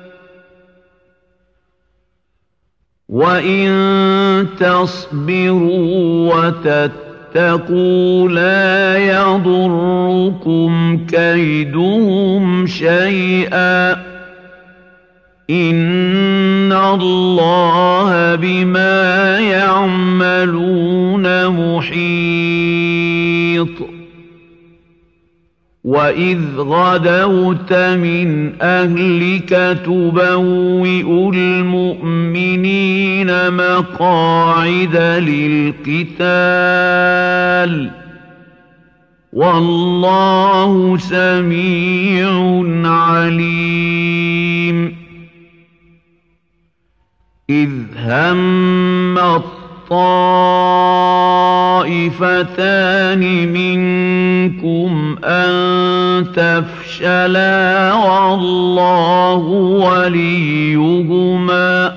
وَإِن تَصْبِرُوا وَتَتَّقُوا لَا يَضُرُّكُمْ كَيْدُهُمْ شَيْئًا ۗ إِنَّ اللَّهَ بِمَا يَعْمَلُونَ مُحِيطٌ وَإِذْ غَدَوْتَ مِنْ أَهْلِكَ تُبَوِّئُ الْمُؤْمِنِينَ مَقَاعِدَ لِلْقِتَالِ ۗ وَاللَّهُ سَمِيعٌ عَلِيمٌ إِذْ هَمَّ الطَّائِفَتَانِ مِنكُمْ أَن تَفْشَلَا وَاللَّهُ وَلِيُّهُمَا ۗ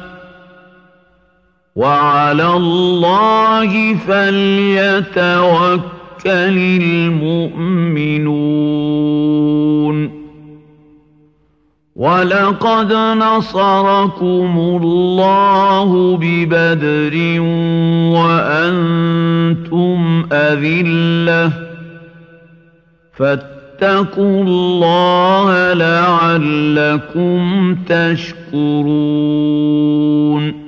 وَعَلَى اللَّهِ فَلْيَتَوَكَّلِ الْمُؤْمِنُونَ وَلَقَدْ نَصَرَكُمُ اللَّهُ بِبَدْرٍ وَأَنتُمْ أَذِلَّةٌ فَاتَّقُوا اللَّهَ لَعَلَّكُمْ تَشْكُرُونَ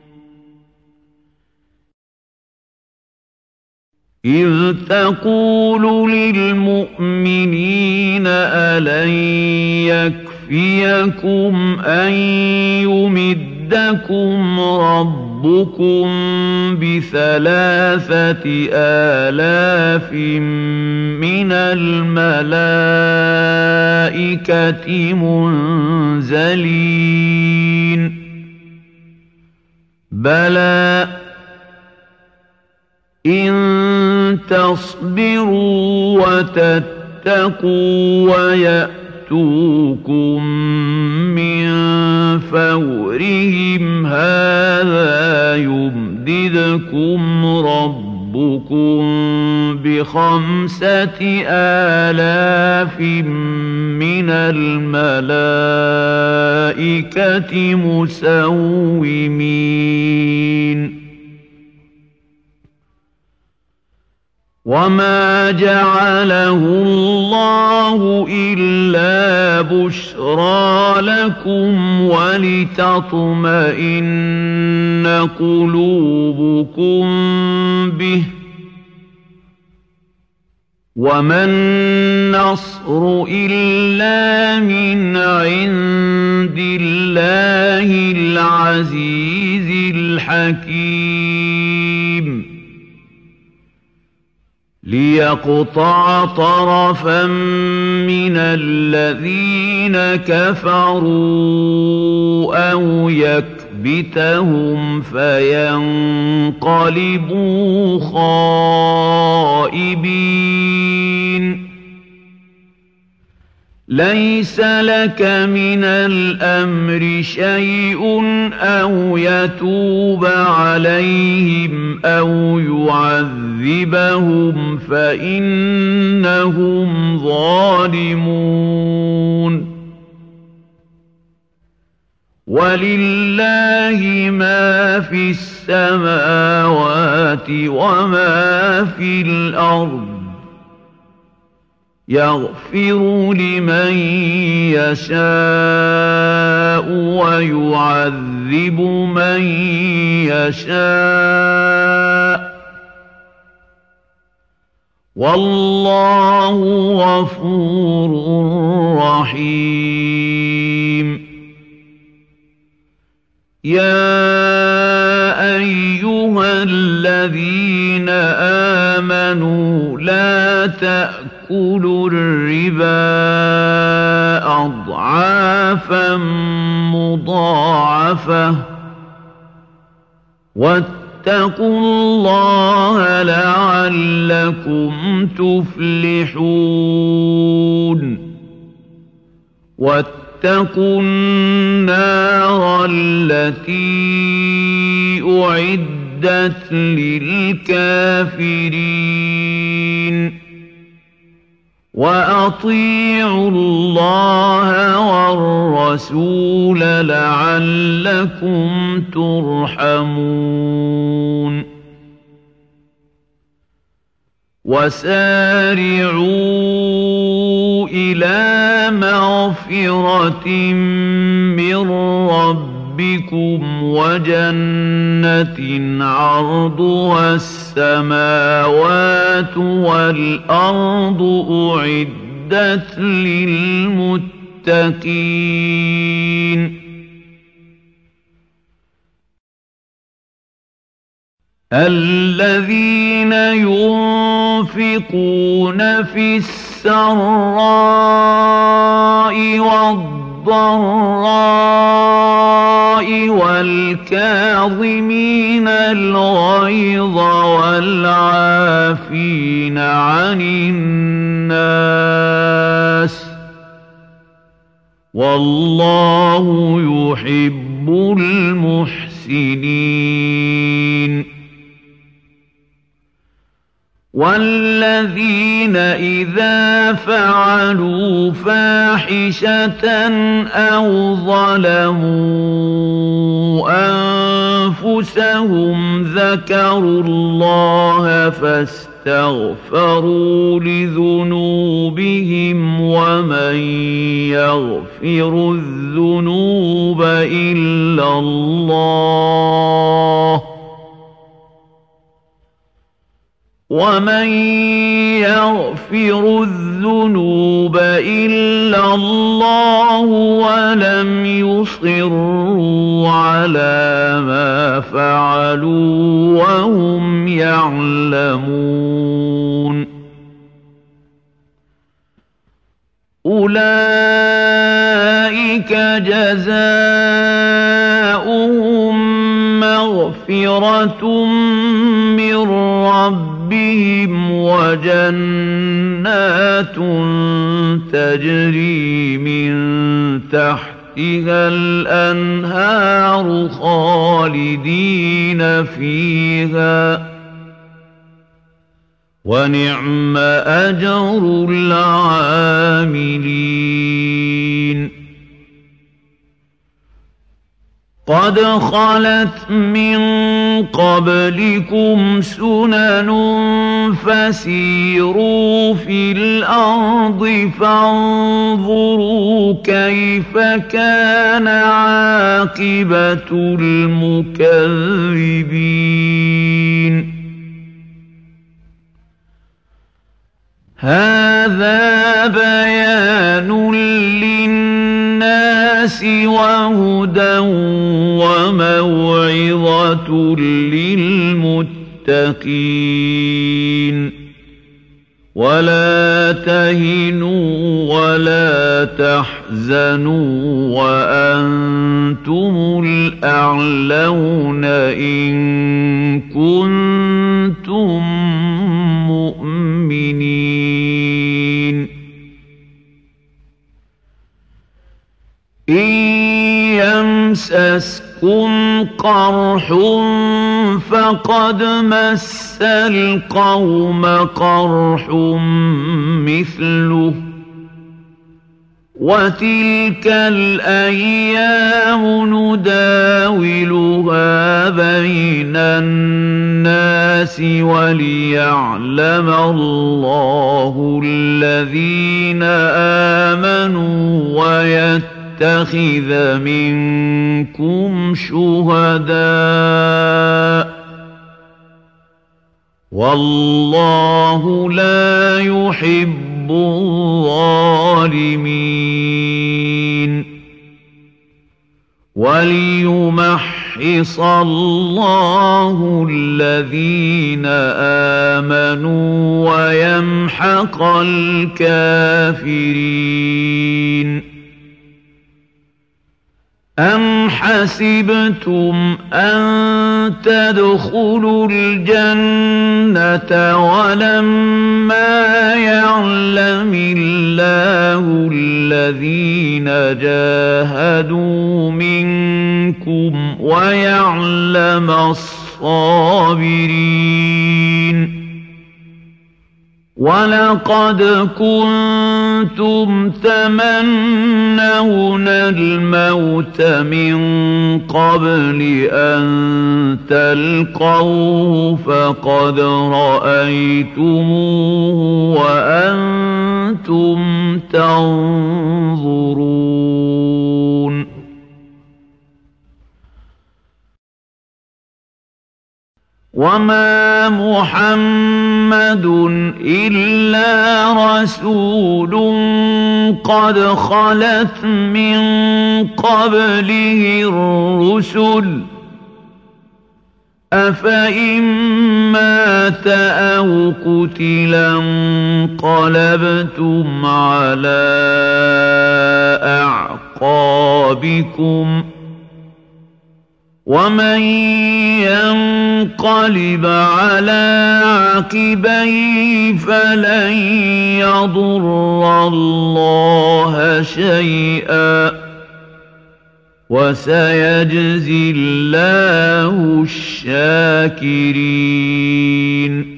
إِذْ تَقُولُ لِلْمُؤْمِنِينَ أَلَنْ يَكْفِيَكُمْ أَنْ يُمِدَّكُمْ رَبُّكُمْ ب3,000,000 مِّنَ الْمَلَائِكَةِ مُنزَلِينَ بَلَىٰ إِن تَصْبِرُوا وَتَتَّقُوا وَيَأْتُوكُم مِّن فَوْرِهِمْ هَٰذَا يُمْدِدْكُمْ رَبُّكُم ربكم ب5,000 من الملائكة مسومين وما جعله الله إلا بشرى لكم ولتطمئن قلوبكم به وما النصر إلا من عند الله العزيز الحكيم ليقطع طرفا من الذين كفروا أو يكبتهم فينقلبوا خائبين ليس لك من الأمر شيء أو يتوب عليهم أو يعذبهم فإنهم ظالمون ولله ما في السماوات وما في الأرض يغفر لمن يشاء ويعذب من يشاء والله غفور رحيم يا أيها الذين آمنوا لا تأكلوا الربا أضعافا مضاعفة واتقوا الله لعلكم تفلحون واتقوا النار التي أعدت للكافرين وأطيعوا الله والرسول لعلكم ترحمون وسارعوا إلى مغفرة من ربكم وجنة عرضها السماوات والأرض أعدت للمتقين الذين ينفقون في السراء والضراء والكاظمين الغيظ والعافين عن الناس والله يحب المحسنين والذين إذا فعلوا فاحشة أو ظلموا أنفسهم ذكروا الله فاستغفروا لذنوبهم ومن يغفر الذنوب إلا الله ولم يصروا على ما فعلوا وهم يعلمون أولئك جزاؤهم مغفرة من ربهم وجنات تجري من تحتها الأنهار خالدين فيها ونعم أجر العاملين قد خلت من قبلكم سنن فسيروا في الأرض فانظروا كيف كان عاقبة المكذبين هذا بيان للناس وهدى وموعظة للمتقين ولا تهنوا ولا تحزنوا وأنتم الأعلون إن كنتم مؤمنين إن يمسسكم قرح فقد مس القوم قرح مثله وتلك الأيام نداولها بين الناس وليعلم الله الذين آمنوا ويتخذ منكم شهداء والله لا يحب الظالمين وليمحص الله الذين آمنوا ويمحق الكافرين أم حسبتم أن تدخلوا الجنة ولما يعلم الله الذين جاهدوا منكم ويعلم الصابرين ولقد كنتم تمنون الموت من قبل أن تلقوه فقد رأيتموه وأنتم تنظرون وما محمد إلا رسول قد خلت من قبله الرسل أفإن مات أو قتلا انقلبتم على أعقابكم ومن ينقلب على عقبيه فلن يضر الله شيئا وسيجزي الله الشاكرين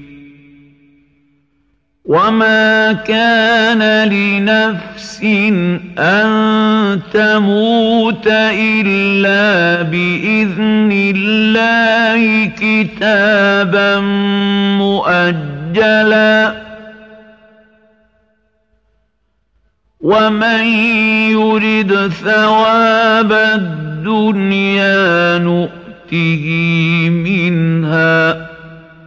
وما كان لنفس أن تموت إلا بإذن الله كتابا مؤجلا ومن يرد ثواب الدنيا نؤته منها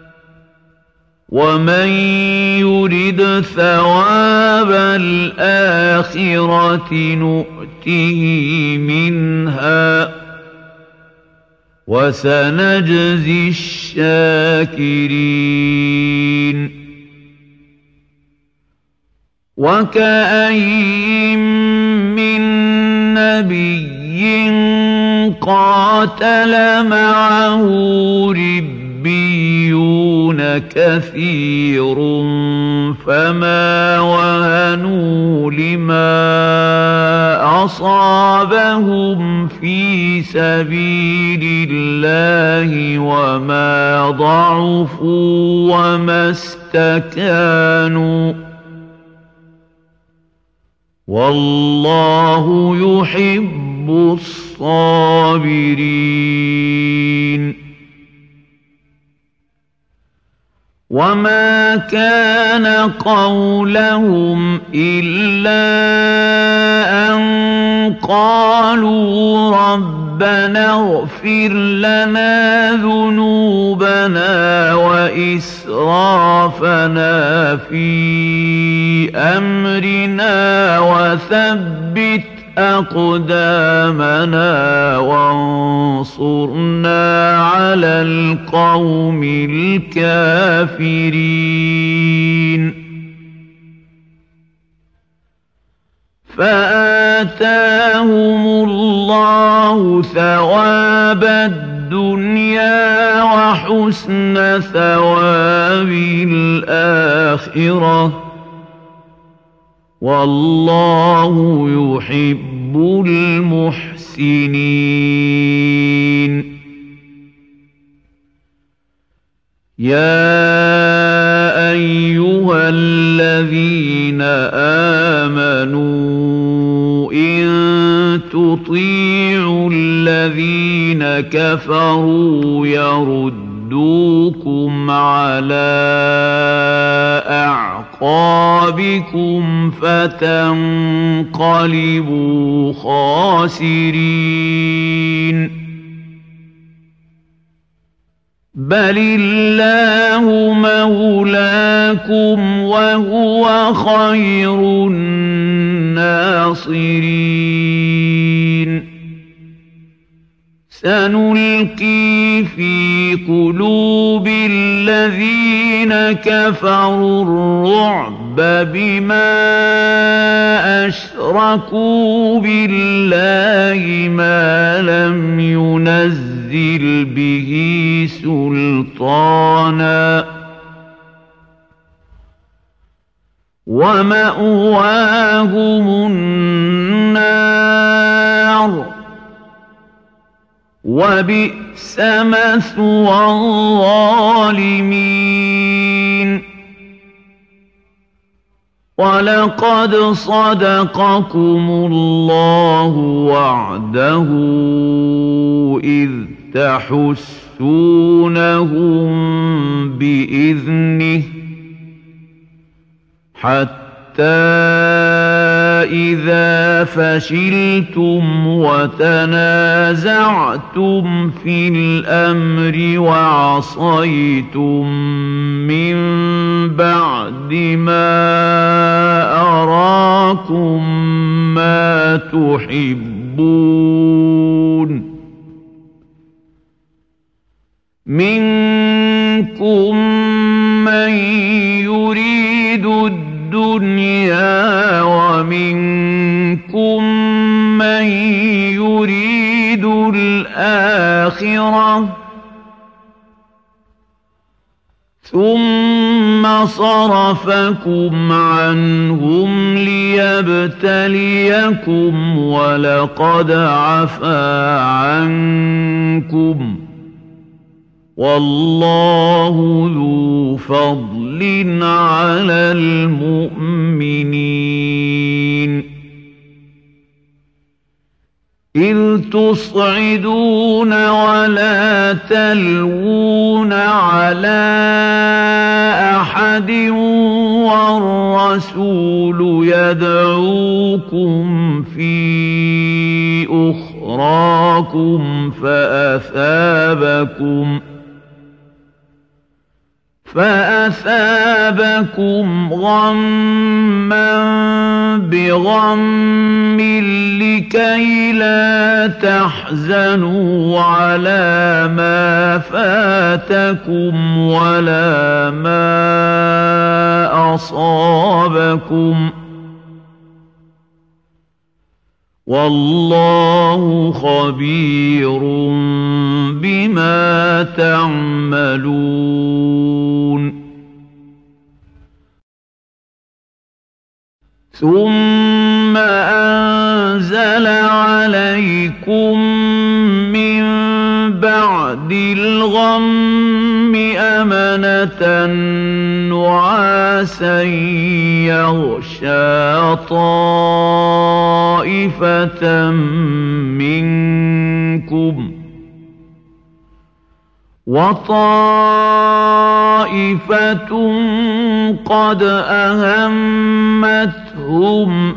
ومن يرد ثواب الآخرة نؤته منها وسنجزي الشاكرين وكأين من نبي قاتل معه ربيون كثير فما وهنوا لما أصابهم في سبيل الله وما ضعفوا وما استكانوا والله يحب الصابرين. وما كان قولهم إلا أن قالوا ربنا اغفر لنا ذنوبنا وإسرافنا في أمرنا وثبت أقدامنا وانصرنا على القوم الكافرين. فآتاهم الله ثواب الدنيا وحسن ثواب الآخرة والله يحب المحسنين. يا أيها الذين آمنوا إن تطيعوا الذين كفروا يردوكم على أعقابكم فتنقلبوا خاسرين. بل الله مولاكم وهو خير الناصرين. سنلقي في قلوب الذين كفروا الرعب بما أشركوا بالله ما لم ينزل به سلطانا ومأواهم النار وبئس مثوى الظالمين. ولقد صدقكم الله وعده إذ تحسونهم بإذنه حتى إذا فشلتم وتنازعتم في الأمر وعصيتم من بعد ما أراكم ما تحبون منكم من يريد الدنيا ومنكم من يريد الآخرة ثم صرفكم عنهم ليبتليكم ولقد عفا عنكم والله ذو فضل على المؤمنين. إذ تصعدون ولا تلوون على أحد والرسول يدعوكم في أخراكم فأثابكم غما بغم لكي لا تحزنوا على ما فاتكم ولا ما أصابكم والله خبير بما تعملون. ثم أنزل عليكم من بعد الغم أمنة نعاسا يغشى طائفة منكم وطائفة قد أهمتهم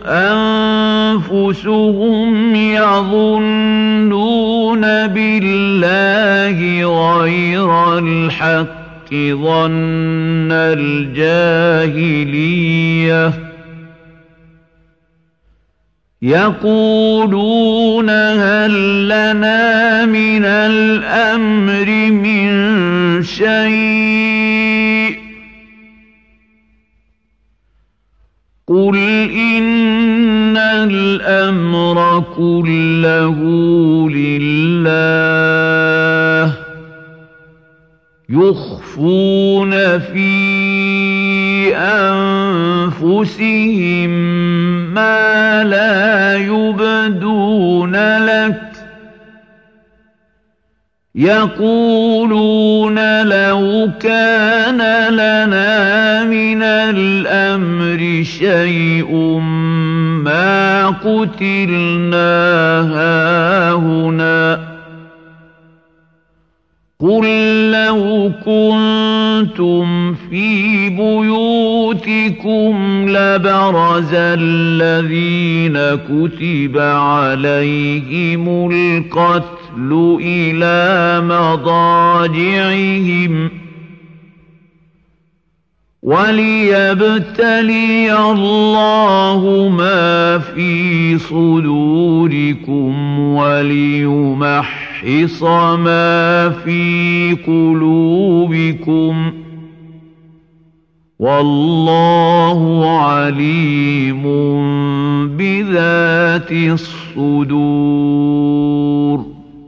أنفسهم يظنون بالله غير الحق ظن الجاهلية يقولون هل لنا من الأمر من شيء قل إن الأمر كله لله يخفون في أنفسهم ما لا يبدون لك يقولون لو كان لنا من الأمر شيء ما قتلنا هاهنا قل لو كنتم في بيوتكم لبرز الذين كتب عليهم القتل إلى مضاجعهم وليبتلي الله ما في صدوركم وليمحص ما في قلوبكم والله عليم بذات الصدور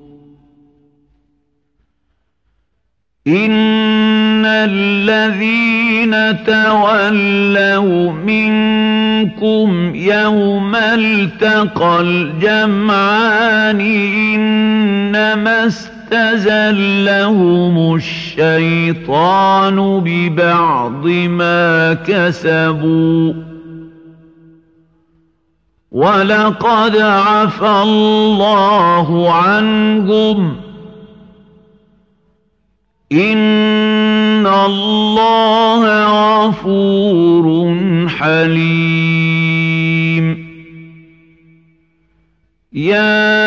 إن الذين تولوا منكم يوم التقى الجمعان إنما استزلهم الشيطان ببعض ما كسبوا ولقد عفى الله عنهم إن الله غفور حليم يا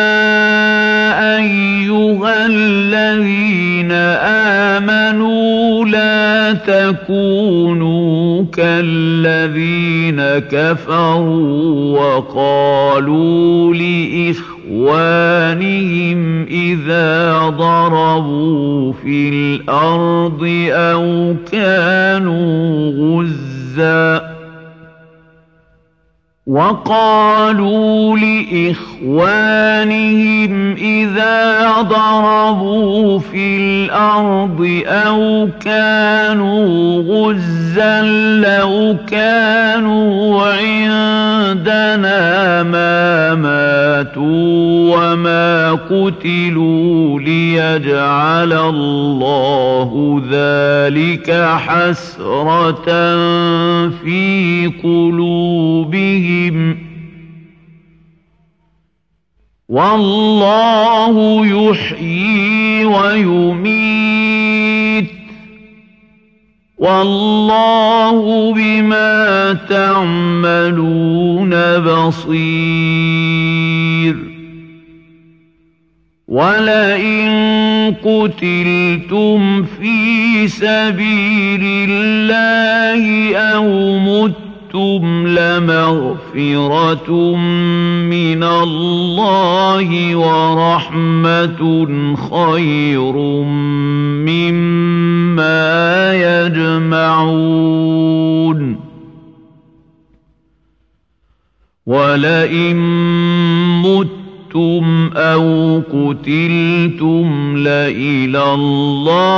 أيها الذين آمنوا لا تكونوا كالذين كفروا وقالوا لإخوانهم إذا ضربوا في الأرض أو كانوا غزاً وقالوا لإخوانهم إذا ضربوا في الأرض أو كانوا غزا لو كانوا عندنا ما ماتوا وما قتلوا ليجعل الله ذلك حسرة في قلوبهم والله يحيي ويميت والله بما تعملون بصير ولئن قتلتم في سبيل الله أو متم لمغفرة من الله ورحمة خير مما يجمعون ولئن متم أو قتلتم لإلى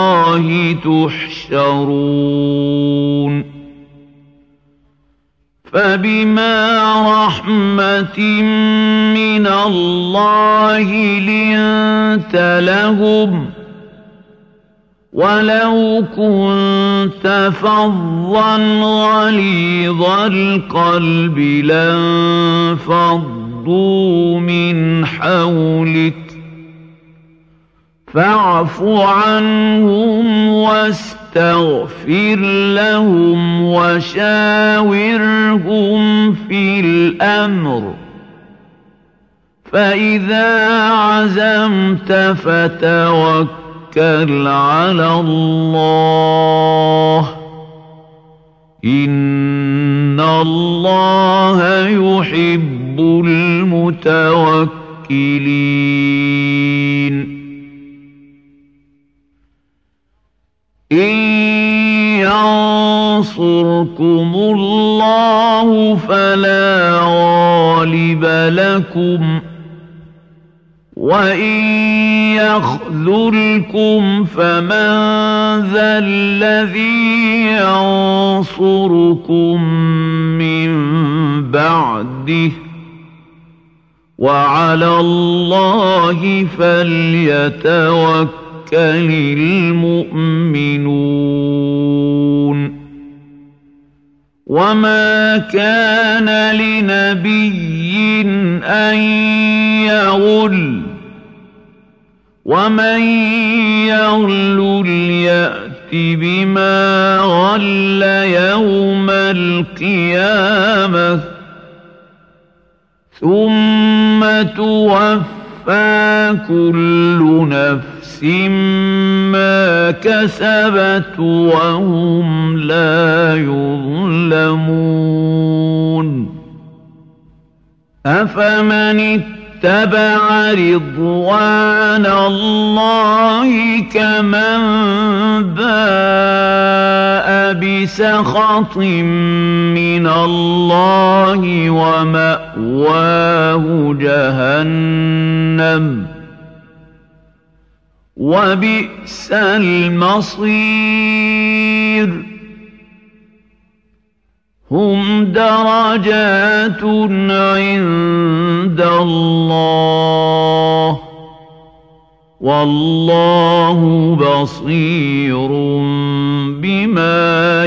الله تحشرون فبما رحمة من الله لنت لهم ولو كنت فظا غليظ القلب لانفضوا من حولك فاعف عنهم واستغفر لهم وشاورهم في الأمر فإذا عزمت فتوكل على الله إن الله يحب المتوكلين إن ينصركم الله فلا غالب لكم وإن يخذلكم فمن ذا الذي ينصركم من بعده وعلى الله فليتوكل المؤمنون وما كان لنبي أن يغل ومن يغل يأت بما غل يوم القيامة ثم توفى كل نفس ما كسبت وهم لا يظلمون أفمن اتبع رضوان الله كمن باء بسخط من الله ومأواه جهنم وبئس المصير هم درجات عند الله والله بصير بما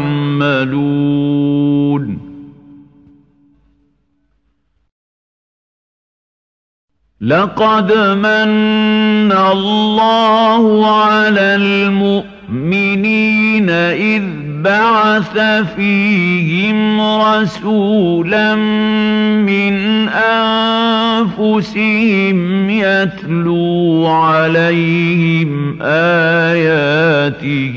يعملون لقد من الله على المؤمنين إذ بعث فيهم رسولا من أنفسهم يتلو عليهم آياته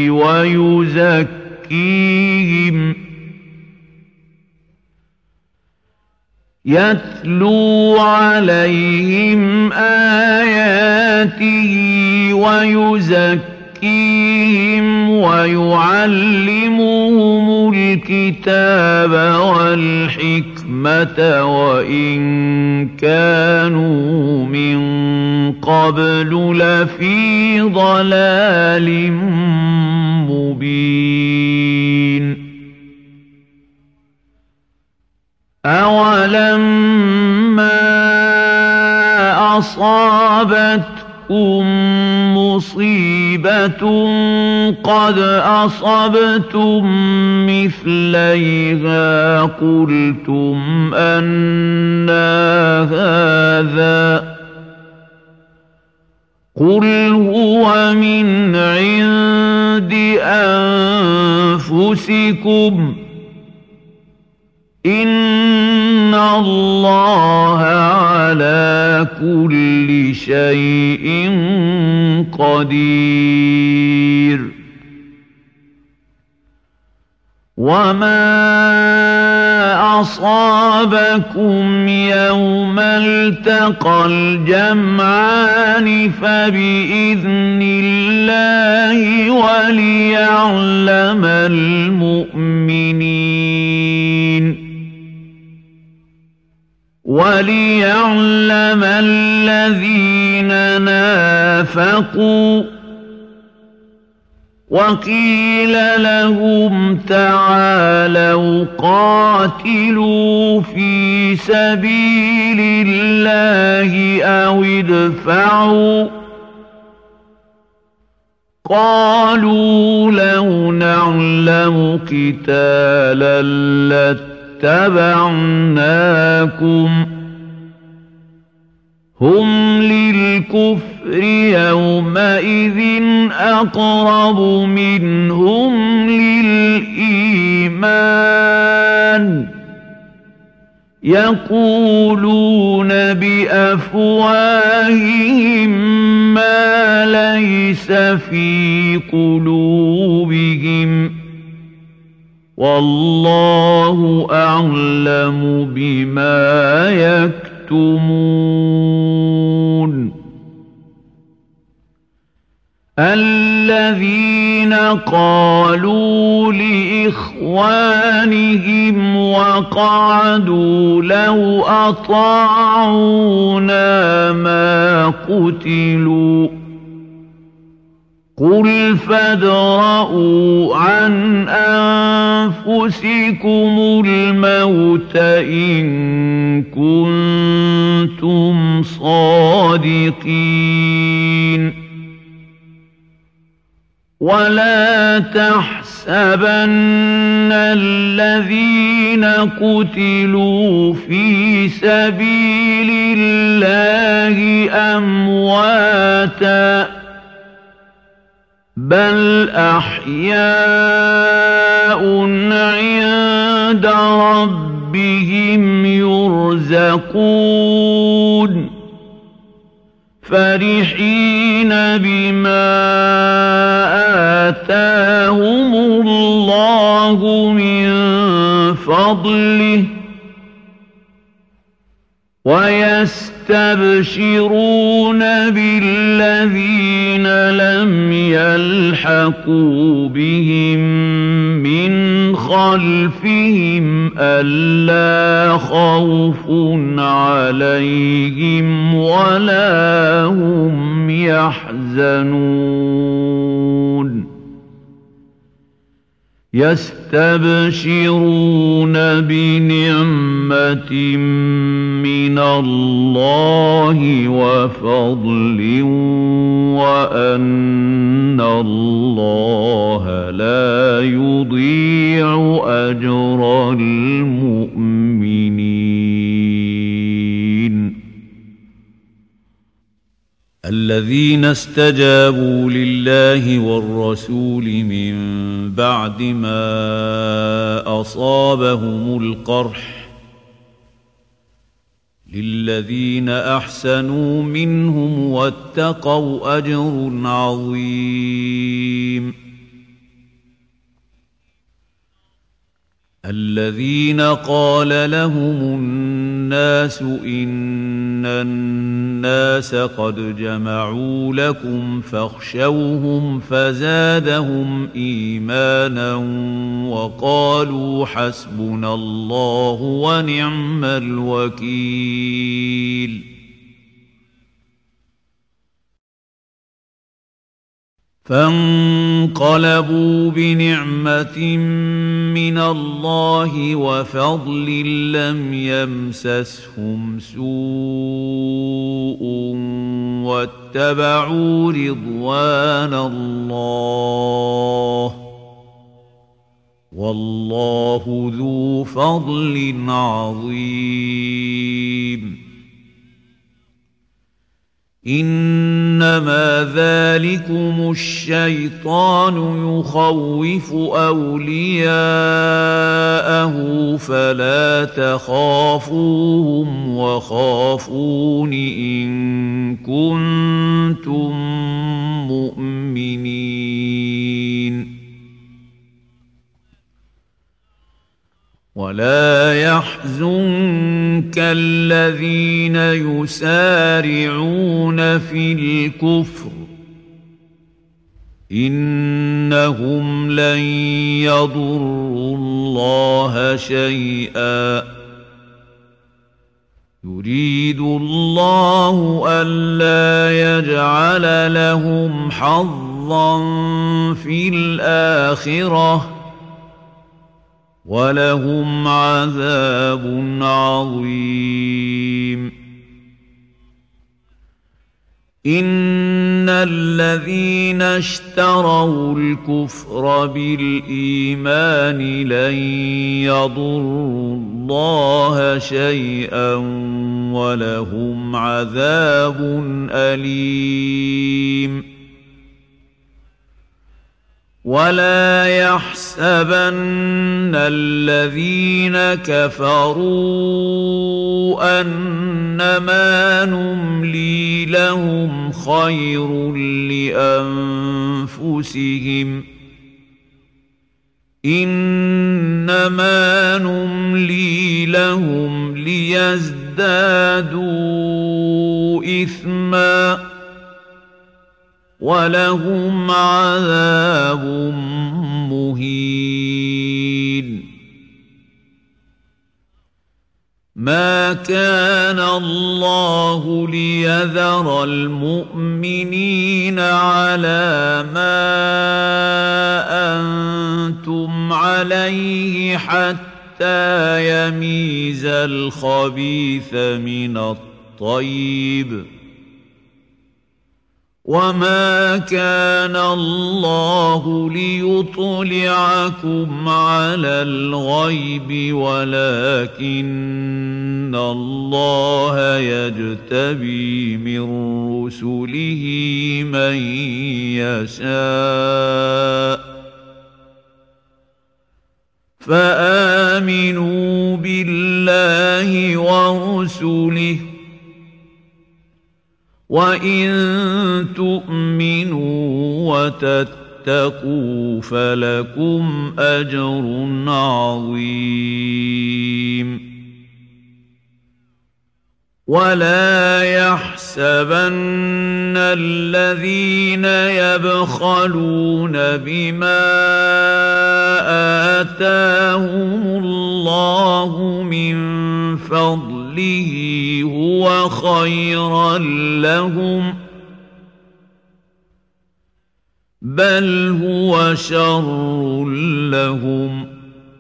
ويزكيهم ويعلمهم الكتاب والحكمة وإن كانوا من قبل لفي ضلال مبين أولما أصابتكم مصيبة قد أصبتم مثليها قلتم أنى هذا قل هو من عند أنفسكم إن الله على كل شيء قدير وما أصابكم يوم التقى الجمعان فبإذن الله وليعلم الذين نافقوا وقيل لهم تعالوا تعالوا قاتلوا في سبيل الله أو ادفعوا قالوا لو نعلم قتالا لاتبعناكم هم للكفر يومئذ أقرب منهم للإيمان يقولون بأفواههم ما ليس في قلوبهم والله أعلم بما يكتمون الذين قالوا لإخوانهم وقعدوا لو أطاعونا ما قتلوا قل فادرءوا عن أنفسكم الموت إن كنتم صادقين ولا تحسبن الذين قتلوا في سبيل الله أمواتا بل أحياء عند ربهم يرزقون فرحين بما آتاهم الله من فضله ويستبشرون بالذين لم يلحقوا بهم من خلفهم ألا خوف عليهم ولا هم يحزنون يستبشرون بنعمة من الله وفضل وأن الله لا يضيع أجر المؤمنين الذين استجابوا لله والرسول من بعد ما أصابهم القرح للذين أحسنوا منهم واتقوا أجر عظيم الذين قال لهم الناس إن الناس قد جمعوا لكم فاخشوهم فزادهم إيمانا وقالوا حسبنا الله ونعم الوكيل فانقلبوا بنعمة من الله وفضل لم يمسسهم سوء واتبعوا رضوان الله والله ذو فضل عظيم إنما ذلكم الشيطان يخوف أولياءه فلا تخافوهم وخافون إن كنتم مؤمنين ولا يحزنك الذين يسارعون في الكفر إنهم لن يضروا الله شيئا يريد الله ألا يجعل لهم حظا في الآخرة وَلَهُمْ عَذَابٌ عَظِيمٌ إِنَّ الَّذِينَ اشْتَرَوُا الْكُفْرَ بِالْإِيمَانِ لَن يَضُرُّوا اللَّهَ شَيْئًا وَلَهُمْ عَذَابٌ أَلِيمٌ وَلَا يَحْسَبَنَّ الَّذِينَ كَفَرُوا أَنَّمَا نُمْلِي لَهُمْ خَيْرٌ لِّأَنفُسِهِمْ إِنَّمَا نُمْلِي لَهُمْ لِيَزْدَادُوا إِثْمًا وَلَهُمْ عَذَابٌ مُّهِينٌ مَا كَانَ اللَّهُ لِيَذَرَ الْمُؤْمِنِينَ عَلَىٰ مَا أَنتُمْ عَلَيْهِ حَتَّىٰ يَمِيزَ الْخَبِيثَ مِنَ الطَّيِّبِ وَمَا كَانَ اللَّهُ لِيُطْلِعَكُمْ عَلَى الْغَيْبِ وَلَٰكِنَّ اللَّهَ يَجْتَبِي مِن رُّسُلِهِ مَن يَشَاءُ فَآمِنُوا بِاللَّهِ وَرُسُلِهِ وَإِن تُؤْمِنُوا وَتَتَّقُوا فَلَكُمْ أَجْرٌ عَظِيمٌ وَلَا يَحْسَبَنَّ الَّذِينَ يَبْخَلُونَ بِمَا آتَاهُمُ اللَّهُ مِن فَضْلِهِ هُوَ خَيْرًا لَّهُم بَلْ هُوَ شَرٌّ لَّهُمْ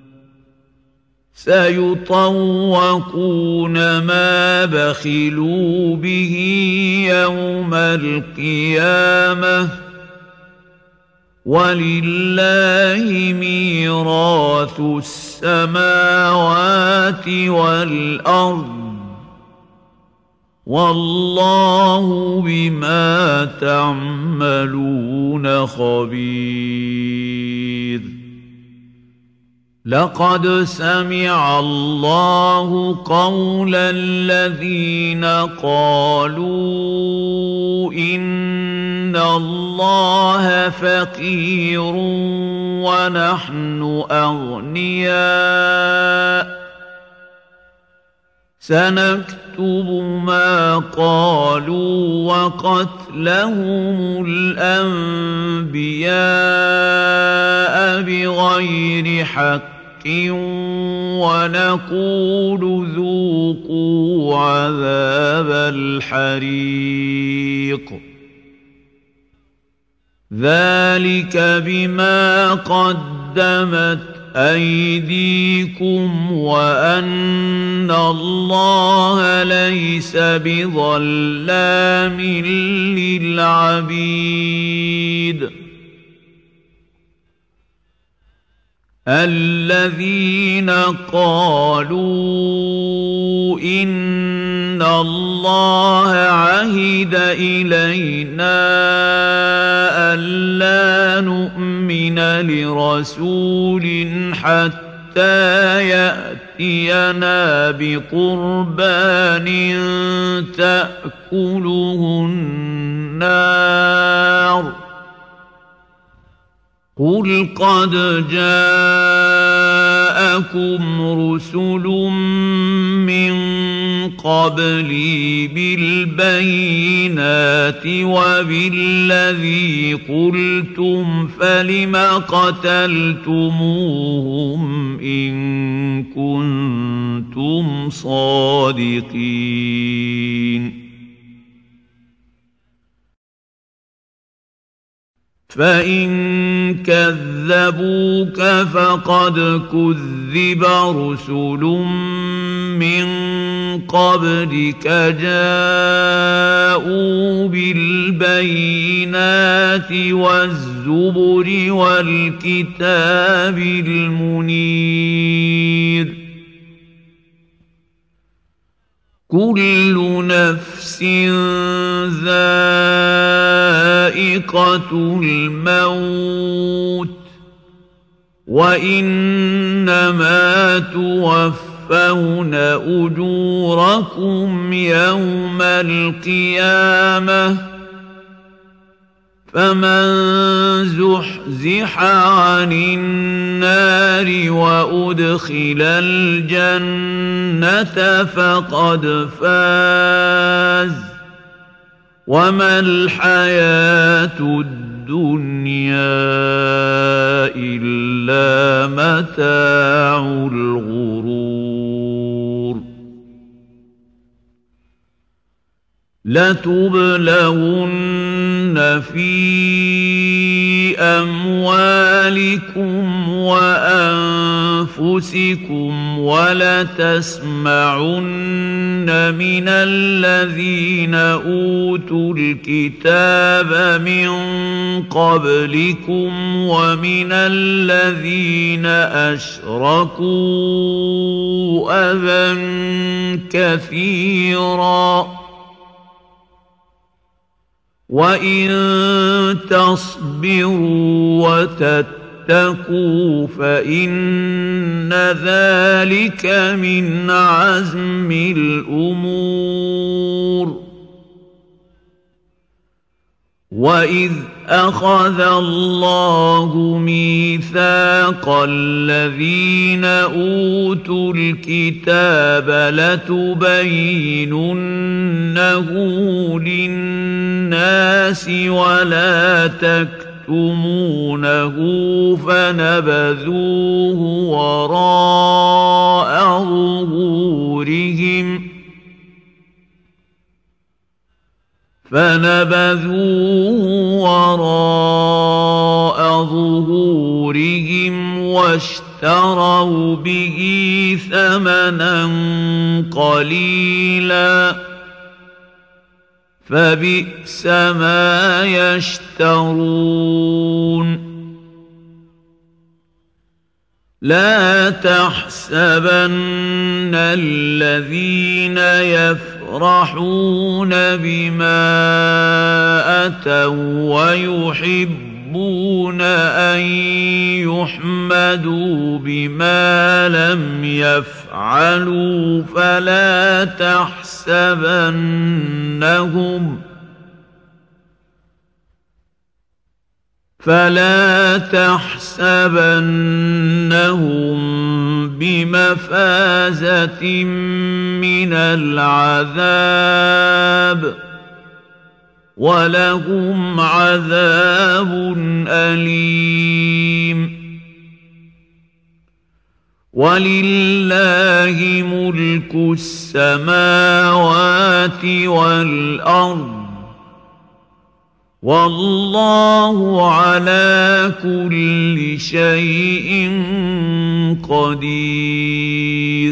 سَيُطَوَّقُونَ مَا بَخِلُوا بِهِ يَوْمَ الْقِيَامَةِ وَلِلَّهِ مِيرَاثُ السَّمَاوَاتِ وَالْأَرْضِ وَاللَّهُ بِمَا تَعْمَلُونَ خَبِيرٌ لَقَدْ سَمِعَ اللَّهُ قَوْلَ الَّذِينَ قَالُوا إِنَّ اللَّهَ فَقِيرٌ وَنَحْنُ أَغْنِيَاءُ سَنَكْتُبُ مَا قَالُوا وَقَتْلَهُمُ الْأَنبِيَاءَ بِغَيْرِ حَقٍّ ونقول ذوقوا عذاب الحريق ذلك بما قدمت أيديكم وأن الله ليس بظلام للعبيد الذين قالوا إن الله عهد إلينا ألا نؤمن لرسول حتى يأتينا بقربان تأكله النار قل قد جاءكم رسل من قبلي بالبينات وبالذي قلتم فلم قتلتموهم إن كنتم صادقين فإن كذبوك فقد كذب رسل من قبلك جاءوا بالبينات والزبر والكتاب المنير كل نفس ذائقة الموت وإنما توفون أجوركم يوم القيامة فمن زحزح عن النار وأدخل الجنة فقد فاز وما الحياة الدنيا إلا متاع الغرور لتبلغن في أموالكم وأنفسكم ولتسمعن من الذين أوتوا الكتاب من قبلكم ومن الذين أشركوا أذى كثيرا وإن تصبروا وتتقوا فإن ذلك من عزم الأمور وإذ أخذ الله ميثاق الذين أوتوا الكتاب لتبيننه للناس ولا تكتمونه فنبذوه وراء ظهورهم واشتروا به ثمنا قليلا فبئس ما يشترون لا تحسبن الذين يفرحون بما أتوا ويحبون أن يحمدوا بما لم يفعلوا فلا تحسبنهم بمفازة من العذاب ولهم عذاب أليم ولله ملك السماوات والأرض والله على كل شيء قدير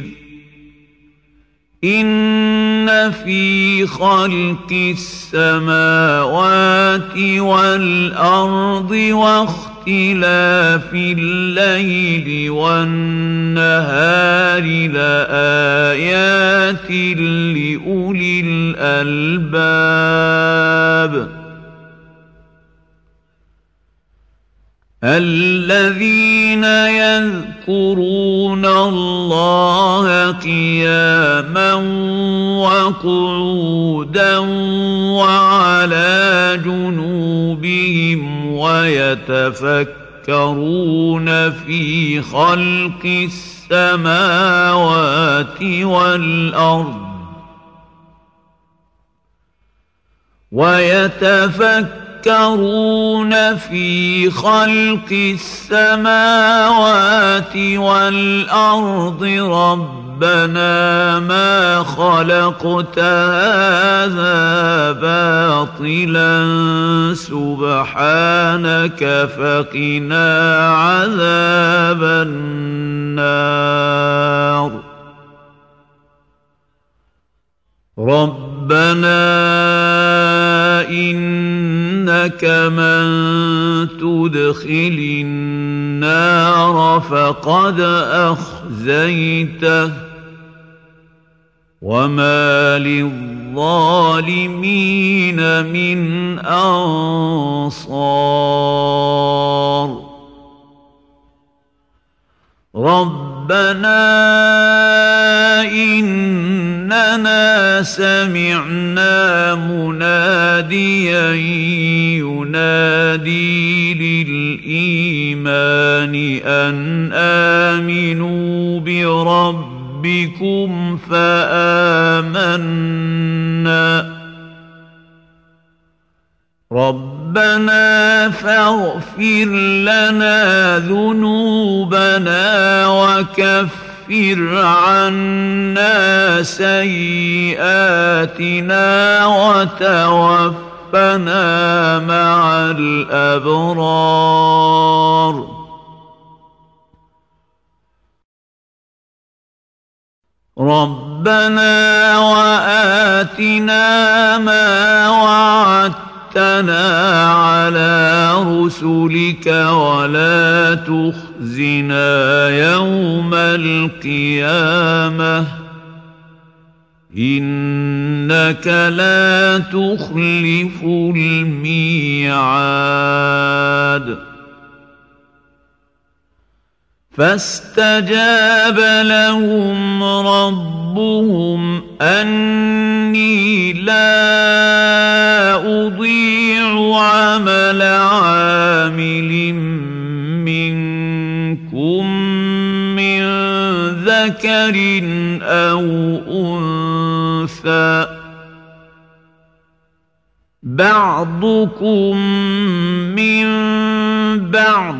إن في خلق السماوات والأرض واختلاف الليل والنهار لآيات لأولي الألباب الذين يذكرون الله قياما وقعودا وعلى جنوبهم ويتفكرون في خلق السماوات والأرض يتفكرون في خلق السماوات والأرض ربنا ما خلقت هذا باطلا سبحانك فقنا عذاب النار ربنا إنك من تدخل النار فقد أخزيته وما للظالمين من أنصار ربنا إننا سمعنا مناديا ينادي للإيمان أن آمنوا بربكم فآمنا ربنا فاغفر لنا ذنوبنا وكفر عنا سيئاتنا وتوفنا مع الأبرار ربنا وآتنا ما وعدتنا على رسلك ولا تخزنا يوم القيامة إنك لا تخلف الميعاد فاستجاب لهم ربهم أني لا أضيع عمل عامل منكم من ذكر أو أنثى بعضكم من بعض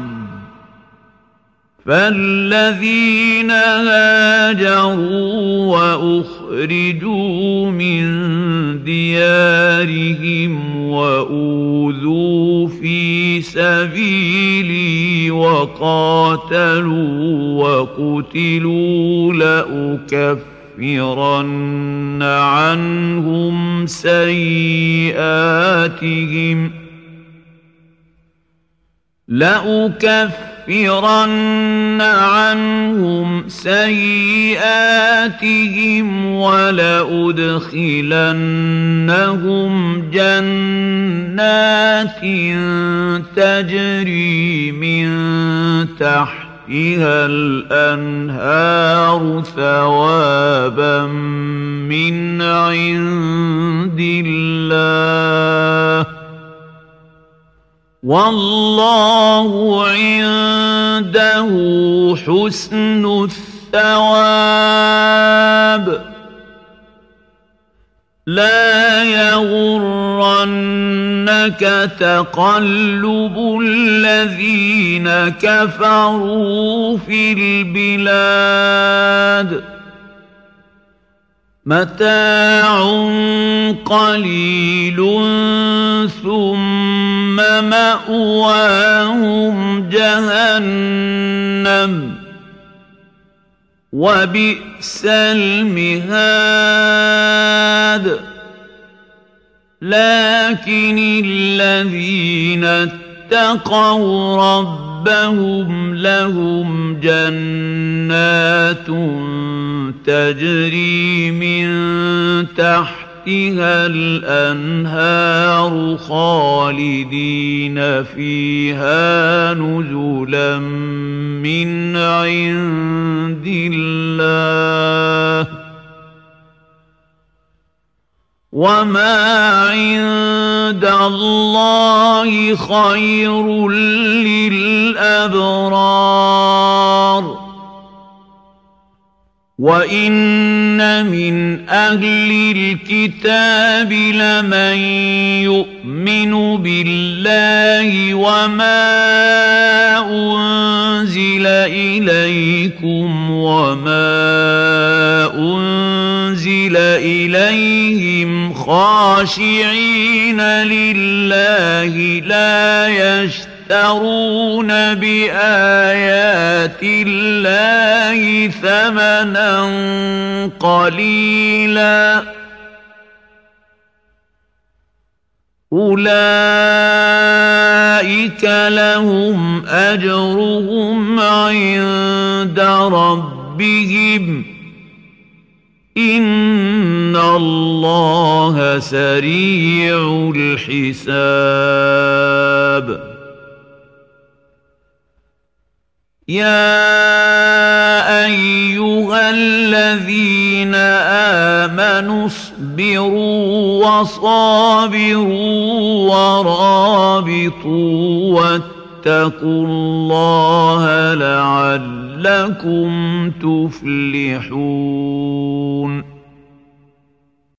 فالذين هاجروا وأخرجوا من ديارهم وأوذوا في سبيلي وقاتلوا وقتلوا لأكفرن عنهم سيئاتهم ولأدخلنهم جنات تجري من تحتها الأنهار ثوابا من عند الله والله عنده حسن الثواب لا يغرنك تقلب الذين كفروا في البلاد متاع قليل ثم مأواهم جهنم وبئس المهاد لكن الذين اتقوا ربهم لهم جنات تجري من تحتها الأنهار خالدين فيها نزلا من عند الله وما عند الله خير للأبرار وإن من أهل الكتاب لمن يؤمن بالله وما أنزل إليكم وما أنزل إليهم خاشعين لله لا يشترون بآيات الله ثمنا قليلا أولئك لهم أجرهم عند ربهم إن الله سريع الحساب يا أيها الذين آمنوا اصبروا وصابروا ورابطوا واتقوا الله لعلكم تفلحون